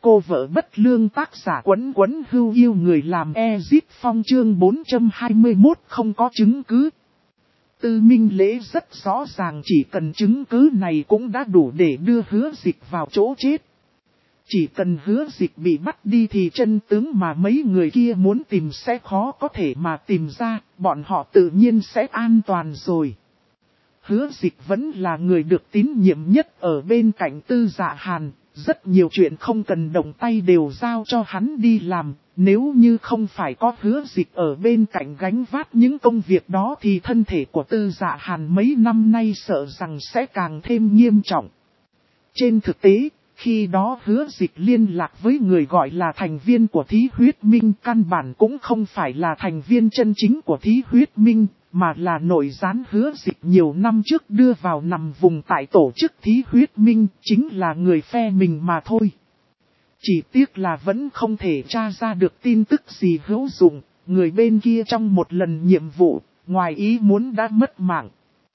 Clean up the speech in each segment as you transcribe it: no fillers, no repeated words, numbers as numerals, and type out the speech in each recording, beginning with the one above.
cô vợ bất lương tác giả Quấn Quấn Hưu yêu người làm Ezip Phong chương 421 không có chứng cứ. Tư Minh Lễ rất rõ ràng chỉ cần chứng cứ này cũng đã đủ để đưa Hứa Dịch vào chỗ chết. Chỉ cần Hứa Dịch bị bắt đi thì chân tướng mà mấy người kia muốn tìm sẽ khó có thể mà tìm ra, bọn họ tự nhiên sẽ an toàn rồi. Hứa Dịch vẫn là người được tín nhiệm nhất ở bên cạnh Tư Dạ Hàn, rất nhiều chuyện không cần động tay đều giao cho hắn đi làm, nếu như không phải có Hứa Dịch ở bên cạnh gánh vác những công việc đó thì thân thể của Tư Dạ Hàn mấy năm nay sợ rằng sẽ càng thêm nghiêm trọng. Trên thực tế, khi đó Hứa Dịch liên lạc với người gọi là thành viên của Thí Huyết Minh căn bản cũng không phải là thành viên chân chính của Thí Huyết Minh, mà là nội gián Hứa Dịch nhiều năm trước đưa vào nằm vùng tại tổ chức Thí Huyết Minh, chính là người phe mình mà thôi. Chỉ tiếc là vẫn không thể tra ra được tin tức gì hữu dụng, người bên kia trong một lần nhiệm vụ, ngoài ý muốn đã mất mạng.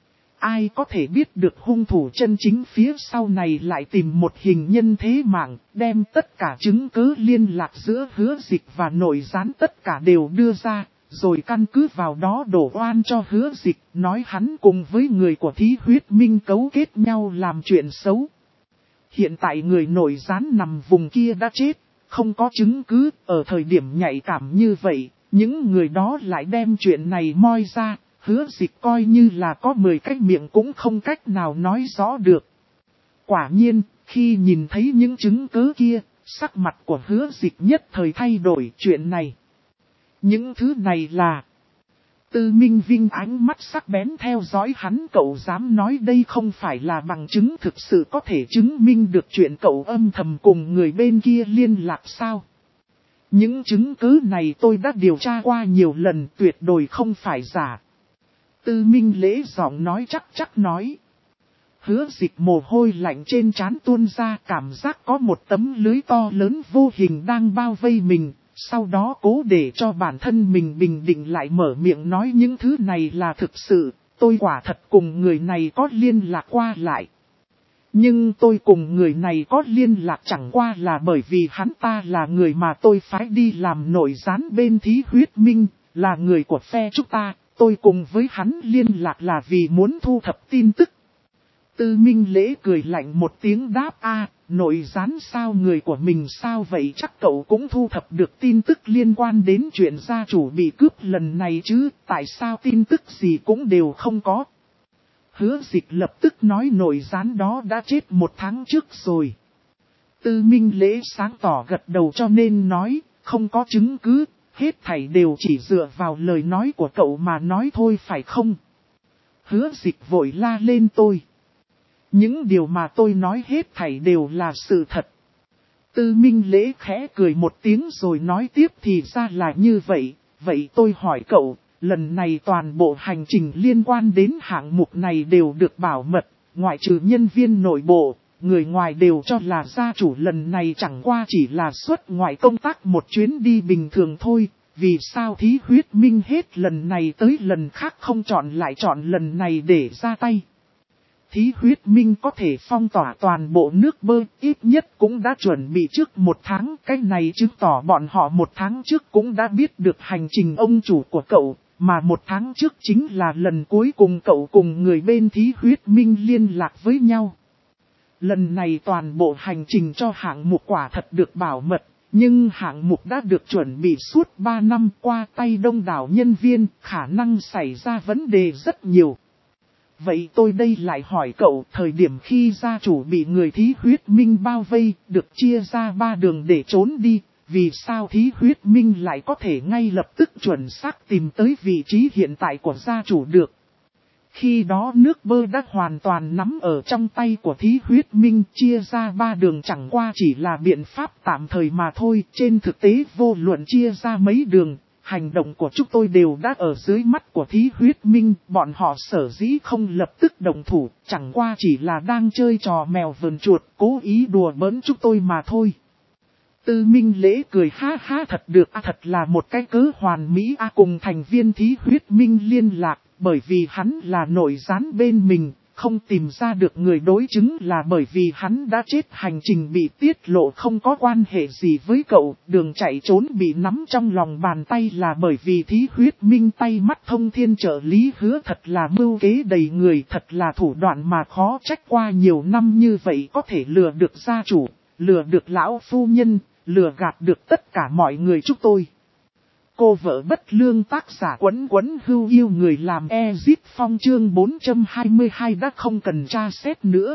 Ai có thể biết được hung thủ chân chính phía sau này lại tìm một hình nhân thế mạng, đem tất cả chứng cứ liên lạc giữa Hứa Dịch và nội gián tất cả đều đưa ra, rồi căn cứ vào đó đổ oan cho Hứa Dịch, nói hắn cùng với người của Thí Huyết Minh cấu kết nhau làm chuyện xấu. Hiện tại người nội gián nằm vùng kia đã chết, không có chứng cứ, ở thời điểm nhạy cảm như vậy, những người đó lại đem chuyện này moi ra. Hứa Dịch coi như là có 10 cái miệng cũng không cách nào nói rõ được. Quả nhiên, khi nhìn thấy những chứng cứ kia, sắc mặt của Hứa Dịch nhất thời thay đổi chuyện này. Những thứ này là... Tư Minh Vinh ánh mắt sắc bén theo dõi hắn, cậu dám nói đây không phải là bằng chứng thực sự có thể chứng minh được chuyện cậu âm thầm cùng người bên kia liên lạc sao? Những chứng cứ này tôi đã điều tra qua nhiều lần, tuyệt đối không phải giả. Tư Minh Lễ giọng nói chắc nói. Hứa Dịch mồ hôi lạnh trên trán tuôn ra, cảm giác có một tấm lưới to lớn vô hình đang bao vây mình, sau đó cố để cho bản thân mình bình định lại mở miệng nói những thứ này là thực sự, tôi quả thật cùng người này có liên lạc qua lại. Nhưng tôi cùng người này có liên lạc chẳng qua là bởi vì hắn ta là người mà tôi phái đi làm nội gián bên Thí Huyết Minh, là người của phe chúng ta. Tôi cùng với hắn liên lạc là vì muốn thu thập tin tức. Tư Minh Lễ cười lạnh một tiếng đáp nội gián sao, người của mình sao vậy, chắc cậu cũng thu thập được tin tức liên quan đến chuyện gia chủ bị cướp lần này chứ, tại sao tin tức gì cũng đều không có. Hứa Dịch lập tức nói nội gián đó đã chết 1 tháng trước rồi. Tư Minh Lễ sáng tỏ gật đầu cho nên nói, không có chứng cứ. Hết thảy đều chỉ dựa vào lời nói của cậu mà nói thôi phải không? Hứa Dịch vội la lên tôi. Những điều mà tôi nói hết thảy đều là sự thật. Tư Minh Lễ khẽ cười một tiếng rồi nói tiếp thì ra là như vậy. Vậy tôi hỏi cậu, lần này toàn bộ hành trình liên quan đến hạng mục này đều được bảo mật, ngoại trừ nhân viên nội bộ. Người ngoài đều cho là gia chủ lần này chẳng qua chỉ là xuất ngoại công tác một chuyến đi bình thường thôi. Vì sao Thí Huyết Minh hết lần này tới lần khác không chọn lại chọn lần này để ra tay? Thí Huyết Minh có thể phong tỏa toàn bộ nước Bơ, ít nhất cũng đã chuẩn bị trước 1 tháng. Cái này chứng tỏ bọn họ 1 tháng trước cũng đã biết được hành trình ông chủ của cậu. Mà 1 tháng trước chính là lần cuối cùng cậu cùng người bên Thí Huyết Minh liên lạc với nhau. Lần này toàn bộ hành trình cho hạng mục quả thật được bảo mật, nhưng hạng mục đã được chuẩn bị suốt 3 năm qua tay đông đảo nhân viên, khả năng xảy ra vấn đề rất nhiều. Vậy tôi đây lại hỏi cậu, thời điểm khi gia chủ bị người Thí Huyết Minh bao vây, được chia ra 3 đường để trốn đi, vì sao Thí Huyết Minh lại có thể ngay lập tức chuẩn xác tìm tới vị trí hiện tại của gia chủ được? Khi đó nước Bơ đã hoàn toàn nắm ở trong tay của Thí Huyết Minh, chia ra 3 đường chẳng qua chỉ là biện pháp tạm thời mà thôi. Trên thực tế vô luận chia ra mấy đường, hành động của chúng tôi đều đã ở dưới mắt của Thí Huyết Minh. Bọn họ sở dĩ không lập tức động thủ, chẳng qua chỉ là đang chơi trò mèo vờn chuột, cố ý đùa bỡn chúng tôi mà thôi. Tư Minh Lễ cười ha ha, thật được thật là một cái cớ hoàn mỹ cùng thành viên Thí Huyết Minh liên lạc. Bởi vì hắn là nội gián bên mình, không tìm ra được người đối chứng là bởi vì hắn đã chết, hành trình bị tiết lộ không có quan hệ gì với cậu, đường chạy trốn bị nắm trong lòng bàn tay là bởi vì Thí Huyết Minh tay mắt thông thiên trợ lý Hứa, thật là mưu kế đầy người, thật là thủ đoạn mà khó trách qua nhiều năm như vậy có thể lừa được gia chủ, lừa được lão phu nhân, lừa gạt được tất cả mọi người chúng tôi. Cô vợ bất lương, tác giả Quấn Quấn Hưu Yêu người làm Ezit Phong, chương 422 đã không cần tra xét nữa.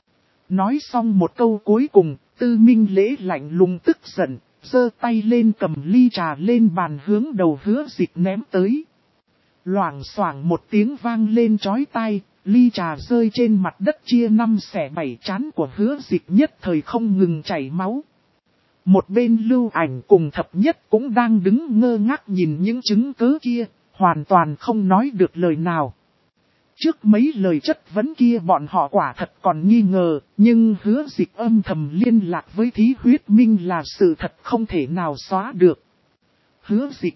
Nói xong một câu cuối cùng, Tư Minh Lễ lạnh lùng tức giận, giơ tay lên cầm ly trà lên bàn hướng đầu Hứa Dịch ném tới. Loảng xoảng một tiếng vang lên chói tai, ly trà rơi trên mặt đất chia 5 xẻ 7, trán của Hứa Dịch nhất thời không ngừng chảy máu. Một bên Lưu Ảnh cùng Thập Nhất cũng đang đứng ngơ ngác nhìn những chứng cứ kia, hoàn toàn không nói được lời nào. Trước mấy lời chất vấn kia bọn họ quả thật còn nghi ngờ, nhưng Hứa Dịch âm thầm liên lạc với Thí Huyết Minh là sự thật không thể nào xóa được. Hứa Dịch,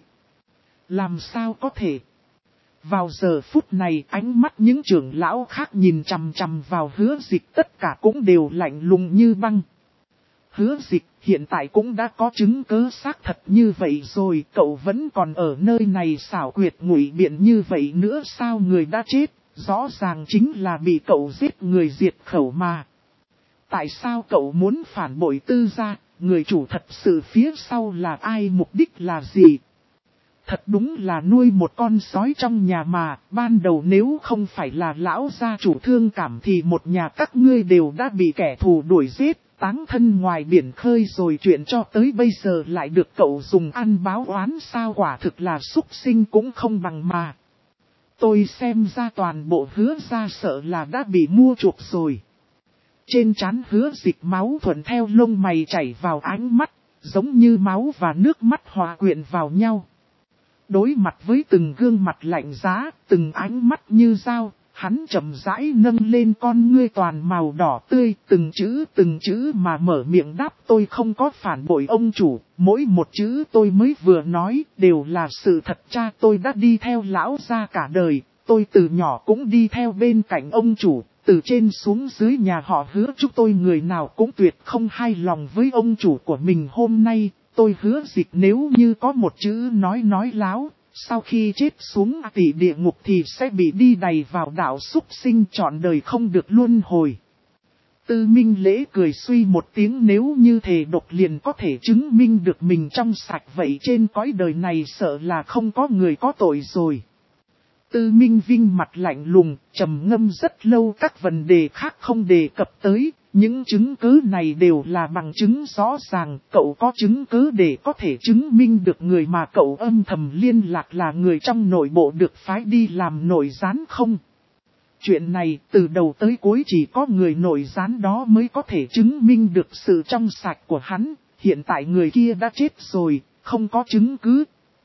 làm sao có thể? Vào giờ phút này ánh mắt những trưởng lão khác nhìn chằm chằm vào Hứa Dịch tất cả cũng đều lạnh lùng như băng. Hứa Dịch, hiện tại cũng đã có chứng cứ xác thật như vậy rồi, cậu vẫn còn ở nơi này xảo quyệt ngụy biện như vậy nữa sao? Người đã chết, rõ ràng chính là bị cậu giết người diệt khẩu mà. Tại sao cậu muốn phản bội Tư gia, người chủ thật sự phía sau là ai, mục đích là gì? Thật đúng là nuôi một con sói trong nhà mà, ban đầu nếu không phải là lão gia chủ thương cảm thì một nhà các ngươi đều đã bị kẻ thù đuổi giết, táng thân ngoài biển khơi rồi, chuyện cho tới bây giờ lại được cậu dùng ăn báo oán sao? Quả thực là súc sinh cũng không bằng mà. Tôi xem ra toàn bộ Hứa gia sợ là đã bị mua chuộc rồi. Trên trán Hứa Dịch máu thuận theo lông mày chảy vào ánh mắt, giống như máu và nước mắt hòa quyện vào nhau. Đối mặt với từng gương mặt lạnh giá, từng ánh mắt như dao, hắn chậm rãi nâng lên con ngươi toàn màu đỏ tươi, từng chữ mà mở miệng đáp: tôi không có phản bội ông chủ, mỗi một chữ tôi mới vừa nói đều là sự thật. Cha tôi đã đi theo lão gia cả đời, tôi từ nhỏ cũng đi theo bên cạnh ông chủ, từ trên xuống dưới nhà họ Hứa chúng tôi người nào cũng tuyệt không hài lòng với ông chủ của mình. Hôm nay, tôi Hứa Dịch nếu như có một chữ nói láo, sau khi chết xuống tỷ địa ngục thì sẽ bị đi đày vào đạo súc sinh trọn đời không được luân hồi. Tư Minh Lễ cười suy một tiếng, nếu như thề độc liền có thể chứng minh được mình trong sạch vậy trên cõi đời này sợ là không có người có tội rồi. Tư Minh Vinh mặt lạnh lùng, trầm ngâm rất lâu, các vấn đề khác không đề cập tới. Những chứng cứ này đều là bằng chứng rõ ràng, cậu có chứng cứ để có thể chứng minh được người mà cậu âm thầm liên lạc là người trong nội bộ được phái đi làm nội gián không? Chuyện này từ đầu tới cuối chỉ có người nội gián đó mới có thể chứng minh được sự trong sạch của hắn, hiện tại người kia đã chết rồi, không có chứng cứ.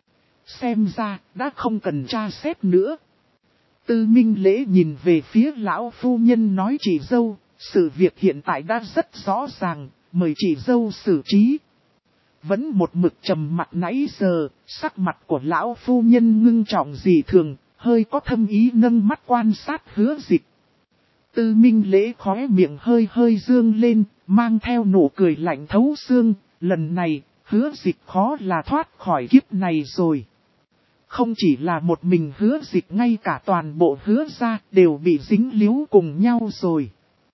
Xem ra đã không cần tra xét nữa. Tư Minh Lễ nhìn về phía lão phu nhân nói: chị dâu, sự việc hiện tại đã rất rõ ràng, mời chị dâu xử trí. Vẫn một mực trầm mặt nãy giờ, sắc mặt của lão phu nhân ngưng trọng dị thường, hơi có thâm ý nâng mắt quan sát Hứa Dịch. Tư Minh Lễ khóe miệng hơi dương lên, mang theo nụ cười lạnh thấu xương, lần này, Hứa Dịch khó là thoát khỏi kiếp này rồi. Không chỉ là một mình Hứa Dịch, ngay cả toàn bộ Hứa gia đều bị dính líu cùng nhau rồi.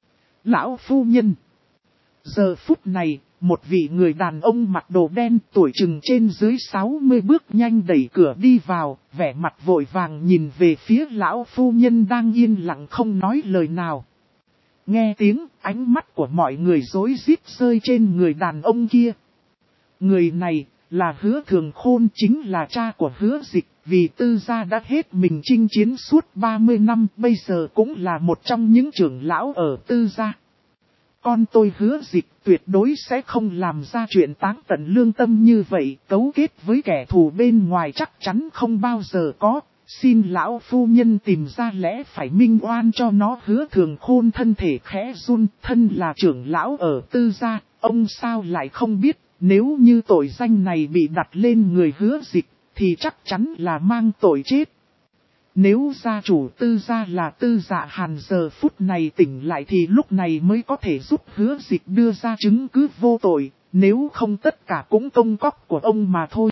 Lão phu nhân. Giờ phút này, một vị người đàn ông mặc đồ đen tuổi chừng trên dưới 60 bước nhanh đẩy cửa đi vào, vẻ mặt vội vàng nhìn về phía lão phu nhân đang yên lặng không nói lời nào. Nghe tiếng, ánh mắt của mọi người rối rít rơi trên người đàn ông kia. Người này là Hứa Thường Khôn, chính là cha của Hứa Dịch, vì Tư gia đã hết mình chinh chiến suốt 30 năm, bây giờ cũng là một trong những trưởng lão ở Tư gia. Con tôi Hứa Dịch tuyệt đối sẽ không làm ra chuyện táng tận lương tâm như vậy, cấu kết với kẻ thù bên ngoài chắc chắn không bao giờ có. Xin lão phu nhân tìm ra lẽ phải minh oan cho nó. Hứa Thường Khôn thân thể khẽ run, thân là trưởng lão ở Tư gia, ông sao lại không biết, nếu như tội danh này bị đặt lên người Hứa Dịch, thì chắc chắn là mang tội chết. Nếu gia chủ Tư gia là Tư Dạ Hàn giờ phút này tỉnh lại thì lúc này mới có thể giúp Hứa Dịch đưa ra chứng cứ vô tội, nếu không tất cả cũng công cóc của ông mà thôi.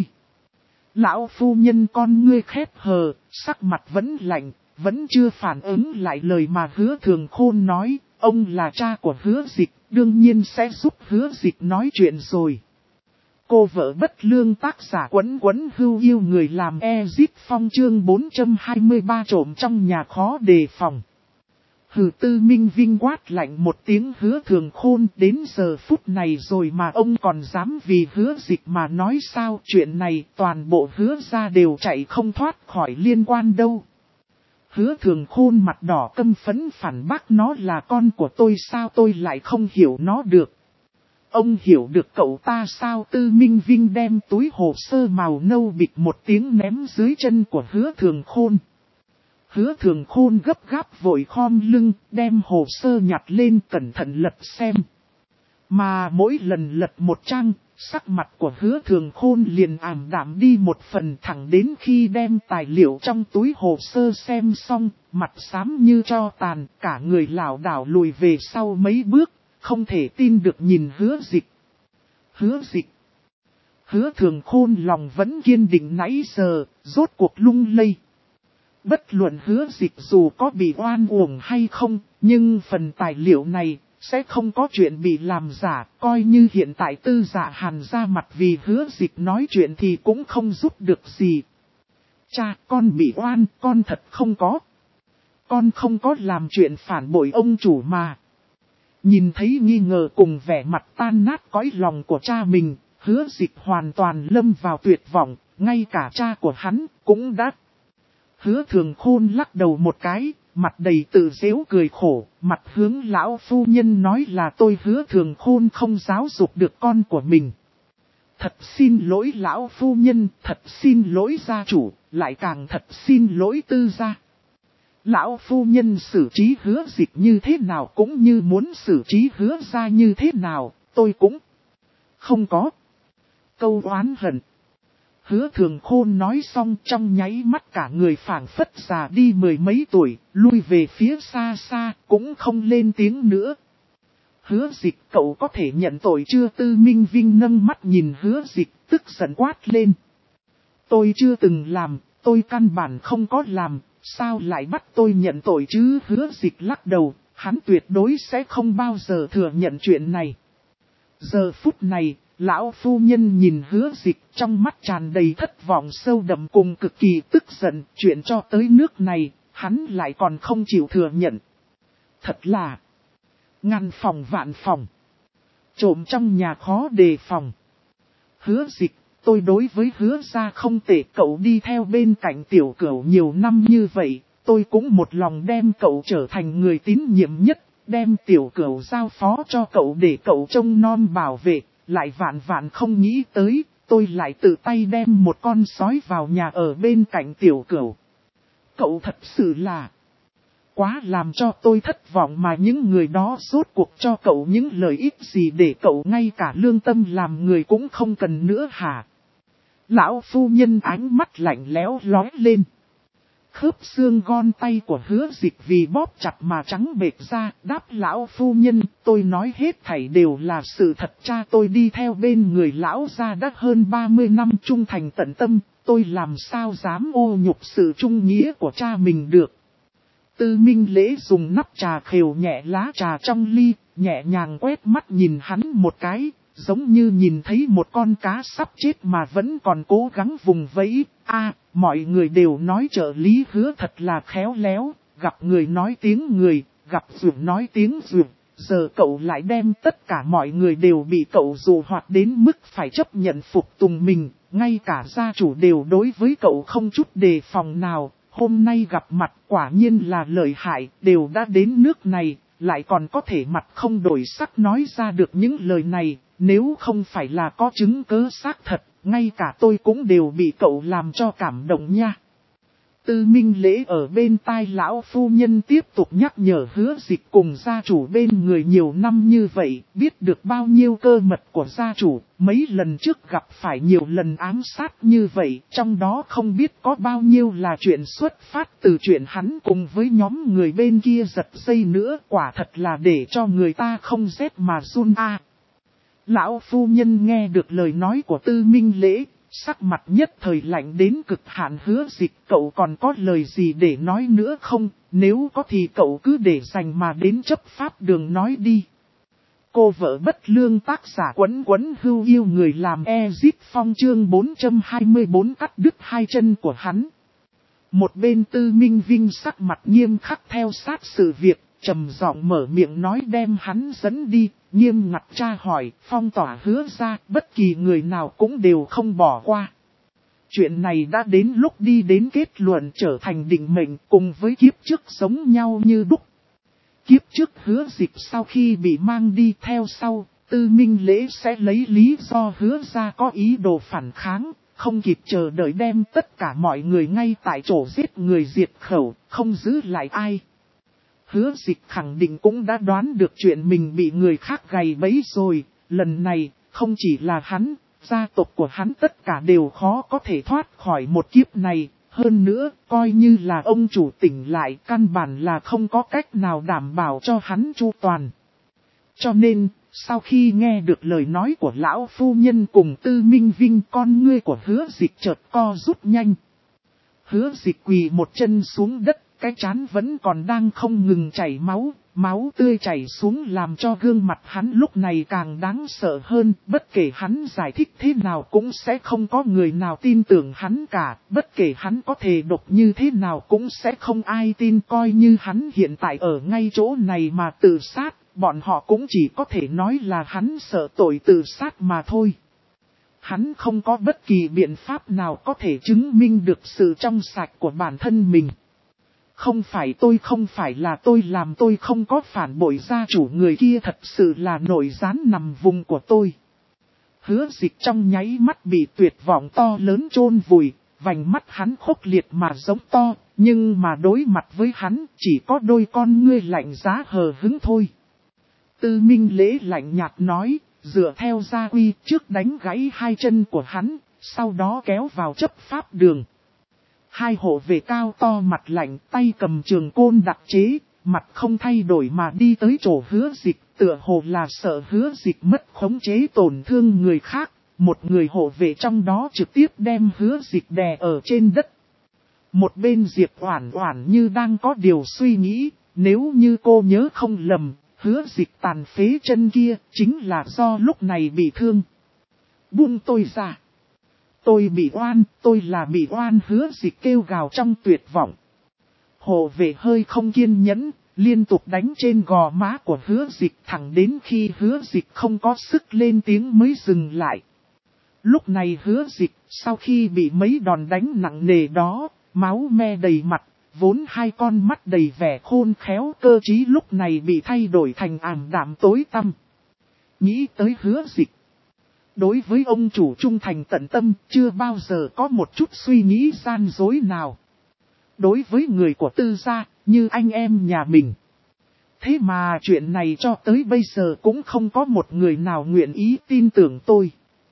Lão phu nhân con ngươi khép hờ, sắc mặt vẫn lạnh, vẫn chưa phản ứng lại lời mà Hứa Thường Khôn nói, ông là cha của Hứa Dịch, đương nhiên sẽ giúp Hứa Dịch nói chuyện rồi. Cô vợ bất lương tác giả Quấn Quấn Hưu yêu người làm Ezit Phong chương 423 trộm trong nhà khó đề phòng. Hừ, Tư Minh Vinh quát lạnh một tiếng Hứa Thường Khôn, đến giờ phút này rồi mà ông còn dám vì Hứa Dịch mà nói sao? Chuyện này toàn bộ Hứa gia đều chạy không thoát khỏi liên quan đâu. Hứa Thường Khôn mặt đỏ căm phẫn phản bác, nó là con của tôi sao tôi lại không hiểu nó được. Ông hiểu được cậu ta sao? Tư Minh Vinh đem túi hồ sơ màu nâu bịch một tiếng ném dưới chân của Hứa Thường Khôn. Hứa Thường Khôn gấp gáp vội khom lưng, đem hồ sơ nhặt lên cẩn thận lật xem. Mà mỗi lần lật một trang, sắc mặt của Hứa Thường Khôn liền ảm đạm đi một phần, thẳng đến khi đem tài liệu trong túi hồ sơ xem xong, mặt xám như tro tàn, cả người lảo đảo lùi về sau mấy bước, không thể tin được nhìn Hứa Dịch. Hứa Dịch. Hứa Thường Khôn lòng vẫn kiên định nãy giờ, rốt cuộc lung lay. Bất luận Hứa Dịch dù có bị oan uổng hay không, nhưng phần tài liệu này sẽ không có chuyện bị làm giả, coi như hiện tại Tư Dạ Hàn ra mặt vì Hứa Dịch nói chuyện thì cũng không giúp được gì. Cha, con bị oan, con thật không có. Con không có làm chuyện phản bội ông chủ mà. Nhìn thấy nghi ngờ cùng vẻ mặt tan nát cõi lòng của cha mình, Hứa Dịch hoàn toàn lâm vào tuyệt vọng, ngay cả cha của hắn cũng đã. Hứa Thường Khôn lắc đầu một cái, mặt đầy tự giễu cười khổ, mặt hướng lão phu nhân nói là tôi Hứa Thường Khôn không giáo dục được con của mình. Thật xin lỗi lão phu nhân, thật xin lỗi gia chủ, lại càng thật xin lỗi Tư gia. Lão phu nhân xử trí Hứa Dịch như thế nào cũng như muốn xử trí Hứa gia như thế nào, tôi cũng không có câu oán hận. Hứa Thường Khôn nói xong trong nháy mắt cả người phảng phất già đi mười mấy tuổi, lui về phía xa xa, cũng không lên tiếng nữa. Hứa Dịch, cậu có thể nhận tội chưa? Tư Minh Vinh nâng mắt nhìn Hứa Dịch, tức giận quát lên. Tôi chưa từng làm, tôi căn bản không có làm, sao lại bắt tôi nhận tội chứ? Hứa Dịch lắc đầu, hắn tuyệt đối sẽ không bao giờ thừa nhận chuyện này. Giờ phút này, lão phu nhân nhìn Hứa Dịch trong mắt tràn đầy thất vọng sâu đậm cùng cực kỳ tức giận, chuyện cho tới nước này, hắn lại còn không chịu thừa nhận. Thật là ngàn phòng vạn phòng, trộm trong nhà khó đề phòng. Hứa Dịch, tôi đối với Hứa gia không tệ, cậu đi theo bên cạnh tiểu cửu nhiều năm như vậy, tôi cũng một lòng đem cậu trở thành người tín nhiệm nhất, đem tiểu cửu giao phó cho cậu để cậu trông nom bảo vệ. Lại vạn vạn không nghĩ tới, tôi lại tự tay đem một con sói vào nhà ở bên cạnh tiểu cửu. Cậu thật sự là quá làm cho tôi thất vọng, mà những người đó rốt cuộc cho cậu những lợi ích gì để cậu ngay cả lương tâm làm người cũng không cần nữa hả? Lão phu nhân ánh mắt lạnh lẽo lóe lên. Khớp xương gòn tay của Hứa Dịch vì bóp chặt mà trắng bệch ra, đáp lão phu nhân, tôi nói hết thảy đều là sự thật. Cha tôi đi theo bên người lão gia đã hơn 30 năm trung thành tận tâm, tôi làm sao dám ô nhục sự trung nghĩa của cha mình được. Tư Minh Lễ dùng nắp trà khều nhẹ lá trà trong ly, nhẹ nhàng quét mắt nhìn hắn một cái, giống như nhìn thấy một con cá sắp chết mà vẫn còn cố gắng vùng vẫy. Mọi người đều nói trợ lý Hứa thật là khéo léo, gặp người nói tiếng người, gặp ruộng nói tiếng ruộng. Giờ cậu lại đem tất cả mọi người đều bị cậu dụ hoạt đến mức phải chấp nhận phục tùng mình, ngay cả gia chủ đều đối với cậu không chút đề phòng nào. Hôm nay gặp mặt quả nhiên là lợi hại, đều đã đến nước này, lại còn có thể mặt không đổi sắc nói ra được những lời này, nếu không phải là có chứng cớ xác thật, ngay cả tôi cũng đều bị cậu làm cho cảm động nha. Tư Minh Lễ ở bên tai lão phu nhân tiếp tục nhắc nhở Hứa Dịch cùng gia chủ bên người nhiều năm như vậy, biết được bao nhiêu cơ mật của gia chủ, mấy lần trước gặp phải nhiều lần ám sát như vậy, trong đó không biết có bao nhiêu là chuyện xuất phát từ chuyện hắn cùng với nhóm người bên kia giật dây nữa, quả thật là để cho người ta không rét mà run a. Lão phu nhân nghe được lời nói của Tư Minh Lễ, sắc mặt nhất thời lạnh đến cực hạn. Hứa Dịch, cậu còn có lời gì để nói nữa không? Nếu có thì cậu cứ để dành mà đến chấp pháp đường nói đi. Cô vợ bất lương tác giả Quấn Quấn Hưu yêu người làm Ezip Phong chương 424 cắt đứt hai chân của hắn. Một bên Tư Minh Vinh sắc mặt nghiêm khắc theo sát sự việc, trầm giọng mở miệng nói đem hắn dẫn đi, nghiêm ngặt tra hỏi, phong tỏa Hứa ra, bất kỳ người nào cũng đều không bỏ qua. Chuyện này đã đến lúc đi đến kết luận trở thành định mệnh, cùng với kiếp trước giống nhau như đúc. Kiếp trước Hứa Dịch sau khi bị mang đi theo sau, Tư Minh Lễ sẽ lấy lý do Hứa ra có ý đồ phản kháng, không kịp chờ đợi đem tất cả mọi người ngay tại chỗ giết người diệt khẩu, không giữ lại ai. Hứa Dịch khẳng định cũng đã đoán được chuyện mình bị người khác gài bẫy rồi, lần này không chỉ là hắn, gia tộc của hắn tất cả đều khó có thể thoát khỏi một kiếp này. Hơn nữa, coi như là ông chủ tỉnh lại, căn bản là không có cách nào đảm bảo cho hắn chu toàn. Cho nên, sau khi nghe được lời nói của lão phu nhân cùng Tư Minh Vinh, con ngươi của Hứa Dịch chợt co rút nhanh. Hứa Dịch quỳ một chân xuống đất, cái trán vẫn còn đang không ngừng chảy máu, máu tươi chảy xuống làm cho gương mặt hắn lúc này càng đáng sợ hơn, bất kể hắn giải thích thế nào cũng sẽ không có người nào tin tưởng hắn cả, bất kể hắn có thể độc như thế nào cũng sẽ không ai tin, coi như hắn hiện tại ở ngay chỗ này mà tự sát, bọn họ cũng chỉ có thể nói là hắn sợ tội tự sát mà thôi. Hắn không có bất kỳ biện pháp nào có thể chứng minh được sự trong sạch của bản thân mình. Không phải là tôi làm, tôi không có phản bội gia chủ, người kia thật sự là nội gián nằm vùng của tôi. Hứa Dịch trong nháy mắt bị tuyệt vọng to lớn chôn vùi, vành mắt hắn khốc liệt mà giống to, nhưng mà đối mặt với hắn chỉ có đôi con ngươi lạnh giá hờ hững thôi. Tư Minh Lễ lạnh nhạt nói, dựa theo gia quy trước đánh gãy hai chân của hắn, sau đó kéo vào chấp pháp đường. Hai hộ vệ cao to mặt lạnh, tay cầm trường côn đặc chế, mặt không thay đổi mà đi tới chỗ Hứa Dịch, tựa hồ là sợ Hứa Dịch mất khống chế tổn thương người khác. Một người hộ vệ trong đó trực tiếp đem Hứa Dịch đè ở trên đất. Một bên Diệp Oản Oản như đang có điều suy nghĩ, nếu như cô nhớ không lầm, Hứa Dịch tàn phế chân kia chính là do lúc này bị thương. Buông tôi ra. Tôi bị oan, tôi là bị oan, Hứa Dịch kêu gào trong tuyệt vọng. Hộ vệ hơi không kiên nhẫn, liên tục đánh trên gò má của Hứa Dịch thẳng đến khi Hứa Dịch không có sức lên tiếng mới dừng lại. Lúc này Hứa Dịch, sau khi bị mấy đòn đánh nặng nề đó, máu me đầy mặt, vốn hai con mắt đầy vẻ khôn khéo cơ trí lúc này bị thay đổi thành ảm đạm tối tăm. Nghĩ tới Hứa Dịch. Đối với ông chủ trung thành tận tâm, chưa bao giờ có một chút suy nghĩ gian dối nào. Đối với người của Tư gia, như anh em nhà mình. Thế mà chuyện này cho tới bây giờ cũng không có một người nào nguyện ý tin tưởng tôi.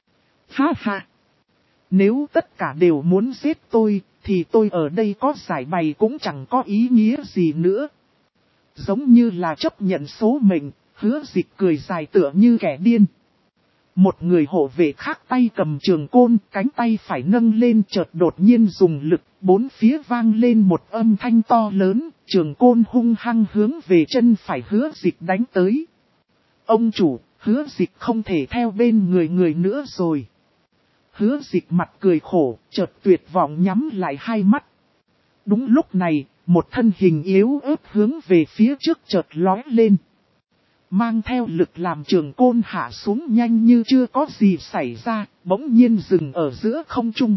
Ha ha! Nếu tất cả đều muốn giết tôi, thì tôi ở đây có giải bày cũng chẳng có ý nghĩa gì nữa. Giống như là chấp nhận số mệnh, Hứa Dịch cười dài tựa như kẻ điên. Một người hộ vệ khác tay cầm trường côn, cánh tay phải nâng lên chợt đột nhiên dùng lực, bốn phía vang lên một âm thanh to lớn, trường côn hung hăng hướng về chân phải Hứa Dịch đánh tới. Ông chủ, Hứa Dịch không thể theo bên người nữa rồi. Hứa Dịch mặt cười khổ, chợt tuyệt vọng nhắm lại hai mắt. Đúng lúc này, một thân hình yếu ớt hướng về phía trước chợt lói lên. Mang theo lực làm trường côn hạ xuống nhanh như chưa có gì xảy ra, bỗng nhiên dừng ở giữa không trung.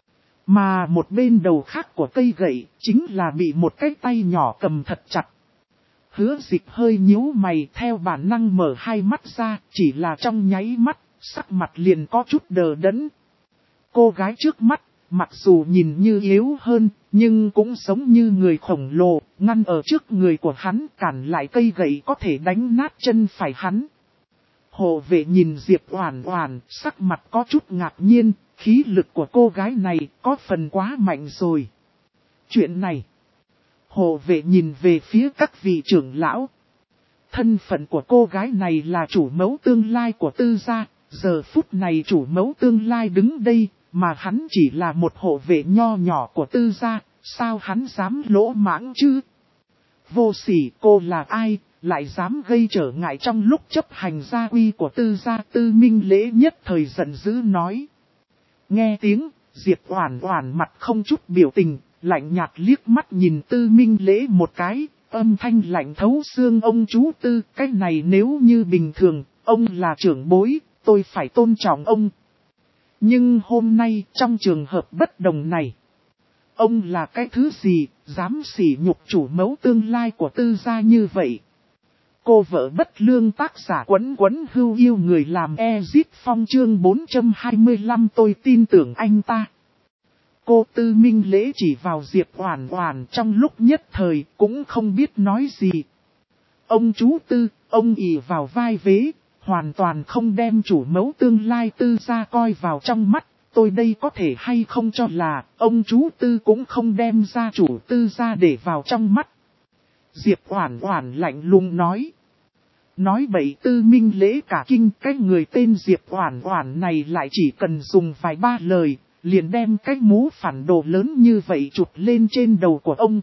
Mà một bên đầu khác của cây gậy, chính là bị một cái tay nhỏ cầm thật chặt. Hứa Dịch hơi nhíu mày theo bản năng mở hai mắt ra, chỉ là trong nháy mắt, sắc mặt liền có chút đờ đẫn. Cô gái trước mắt, mặc dù nhìn như yếu hơn, nhưng cũng giống như người khổng lồ, ngăn ở trước người của hắn, cản lại cây gậy có thể đánh nát chân phải hắn. Hộ vệ nhìn Diệp Oản Oản, sắc mặt có chút ngạc nhiên, khí lực của cô gái này có phần quá mạnh rồi. Chuyện này, hộ vệ nhìn về phía các vị trưởng lão. Thân phận của cô gái này là chủ mẫu tương lai của Tư gia, giờ phút này chủ mẫu tương lai đứng đây, mà hắn chỉ là một hộ vệ nho nhỏ của Tư gia, sao hắn dám lỗ mãng chứ? Vô sỉ, cô là ai, lại dám gây trở ngại trong lúc chấp hành gia uy của Tư gia? Tư Minh Lễ nhất thời giận dữ nói. Nghe tiếng, Diệp Oản Oản mặt không chút biểu tình, lạnh nhạt liếc mắt nhìn Tư Minh Lễ một cái, âm thanh lạnh thấu xương. Ông chú Tư, cái này nếu như bình thường, ông là trưởng bối, tôi phải tôn trọng ông. Nhưng hôm nay trong trường hợp bất đồng này, ông là cái thứ gì, dám sỉ nhục chủ mẫu tương lai của Tư gia như vậy? Cô vợ bất lương tác giả Quấn Quấn Hưu yêu người làm Ezit Phong chương 425 tôi tin tưởng anh ta. Cô Tư Minh Lễ chỉ vào Diệp Oản Oản trong lúc nhất thời cũng không biết nói gì. Ông chú Tư, ông ỷ vào vai vế, hoàn toàn không đem chủ mẫu tương lai Tư gia coi vào trong mắt. Tôi đây có thể hay không cho là ông chú Tư cũng không đem gia chủ Tư gia để vào trong mắt. Diệp Oản Oản lạnh lùng nói. Nói bậy. Tư Minh Lễ cả kinh, cái người tên Diệp Oản Oản này lại chỉ cần dùng vài ba lời, liền đem cái mũ phản đồ lớn như vậy chụp lên trên đầu của ông.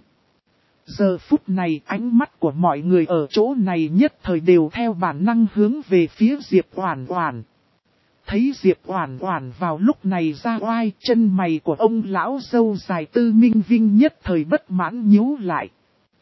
Giờ phút này ánh mắt của mọi người ở chỗ này nhất thời đều theo bản năng hướng về phía Diệp Oản Oản. Thấy Diệp Oản Oản vào lúc này ra oai, chân mày của ông lão râu dài Tư Minh Vinh nhất thời bất mãn nhíu lại.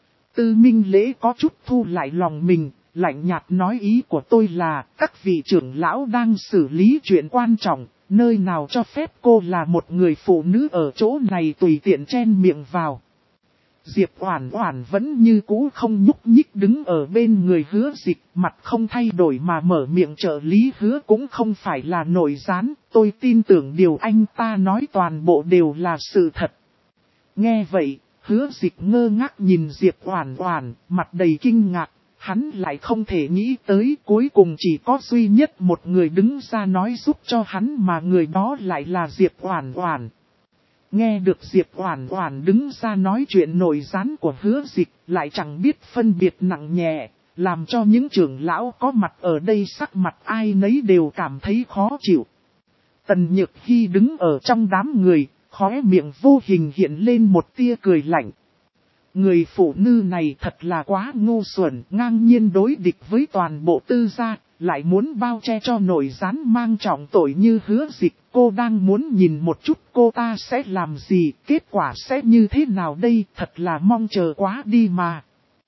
Tư Minh Lễ có chút thu lại lòng mình, lạnh nhạt nói ý của tôi là các vị trưởng lão đang xử lý chuyện quan trọng, nơi nào cho phép cô là một người phụ nữ ở chỗ này tùy tiện chen miệng vào. Diệp Oản Oản vẫn như cũ không nhúc nhích đứng ở bên người Hứa Dịch, mặt không thay đổi mà mở miệng. Trợ lý Hứa cũng không phải là nội gián, tôi tin tưởng điều anh ta nói toàn bộ đều là sự thật. Nghe vậy, Hứa Dịch ngơ ngác nhìn Diệp Oản Oản, mặt đầy kinh ngạc, hắn lại không thể nghĩ tới cuối cùng chỉ có duy nhất một người đứng ra nói giúp cho hắn mà người đó lại là Diệp Oản Oản. Nghe được Diệp Oản Oản đứng ra nói chuyện nội gián của Hứa Dịch, lại chẳng biết phân biệt nặng nhẹ, làm cho những trưởng lão có mặt ở đây sắc mặt ai nấy đều cảm thấy khó chịu. Tần Nhược Hi đứng ở trong đám người, khóe miệng vô hình hiện lên một tia cười lạnh. Người phụ nữ này thật là quá ngu xuẩn, ngang nhiên đối địch với toàn bộ Tư gia, lại muốn bao che cho nội gián mang trọng tội như Hứa Dịch. Cô đang muốn nhìn một chút cô ta sẽ làm gì, kết quả sẽ như thế nào đây, thật là mong chờ quá đi mà.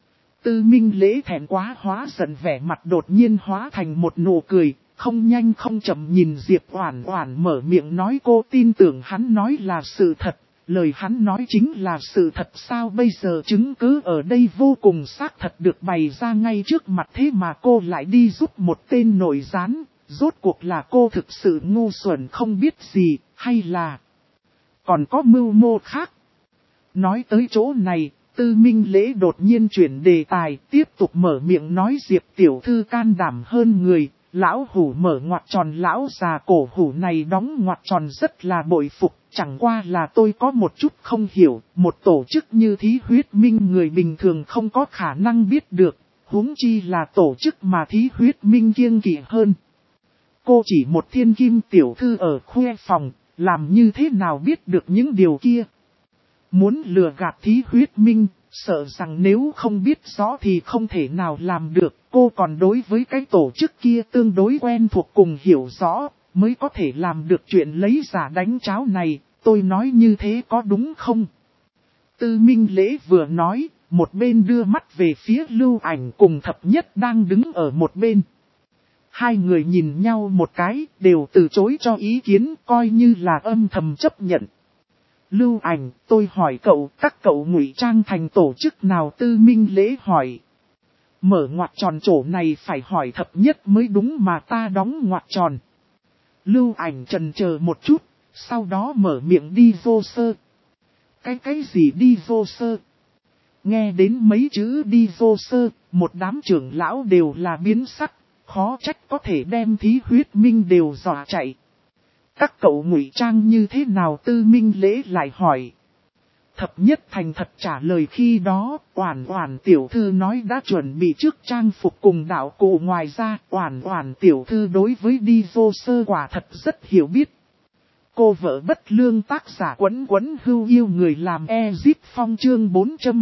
Tư Minh Lễ thẹn quá hóa giận, vẻ mặt đột nhiên hóa thành một nụ cười, không nhanh không chậm nhìn Diệp Oản Oản mở miệng nói cô tin tưởng hắn nói là sự thật. Lời hắn nói chính là sự thật sao? Bây giờ chứng cứ ở đây vô cùng xác thật được bày ra ngay trước mặt, thế mà cô lại đi giúp một tên nội gián. Rốt cuộc là cô thực sự ngu xuẩn không biết gì, hay là còn có mưu mô khác? Nói tới chỗ này, Tư Minh Lễ đột nhiên chuyển đề tài, tiếp tục mở miệng nói Diệp tiểu thư can đảm hơn người. Lão hủ mở ngoặc tròn, lão già cổ hủ này đóng ngoặc tròn rất là bội phục, chẳng qua là tôi có một chút không hiểu, một tổ chức như Thí Huyết Minh người bình thường không có khả năng biết được, huống chi là tổ chức mà Thí Huyết Minh kiêng kỵ hơn. Cô chỉ một thiên kim tiểu thư ở khuê phòng, làm như thế nào biết được những điều kia? Muốn lừa gạt Thí Huyết Minh, sợ rằng nếu không biết rõ thì không thể nào làm được. Cô còn đối với cái tổ chức kia tương đối quen thuộc cùng hiểu rõ, mới có thể làm được chuyện lấy giả đánh cháo này. Tôi nói như thế có đúng không? Tư Minh Lễ vừa nói, một bên đưa mắt về phía Lưu Ảnh cùng Thập Nhất đang đứng ở một bên. Hai người nhìn nhau một cái, đều từ chối cho ý kiến, coi như là âm thầm chấp nhận. Lưu Ảnh, tôi hỏi cậu, các cậu ngụy trang thành tổ chức nào? Tư Minh Lễ hỏi. Mở ngoặc tròn chỗ này phải hỏi Thập Nhất mới đúng mà ta đóng ngoặc tròn. Lưu Ảnh chần chờ một chút, sau đó mở miệng đi vô sơ. Cái gì đi vô sơ? Nghe đến mấy chữ đi vô sơ, một đám trưởng lão đều là biến sắc, khó trách có thể đem thí huyết minh đều dọa chạy. Các cậu ngụy trang như thế nào? Tư Minh Lễ lại hỏi. Thập Nhất thành thật trả lời khi đó, Oản Oản tiểu thư nói đã chuẩn bị trước trang phục cùng đạo cụ, ngoài ra Oản Oản tiểu thư đối với đi vô sơ quả thật rất hiểu biết. Cô vợ bất lương tác giả Quấn Quấn Hưu Yêu người làm Ezip Phong chương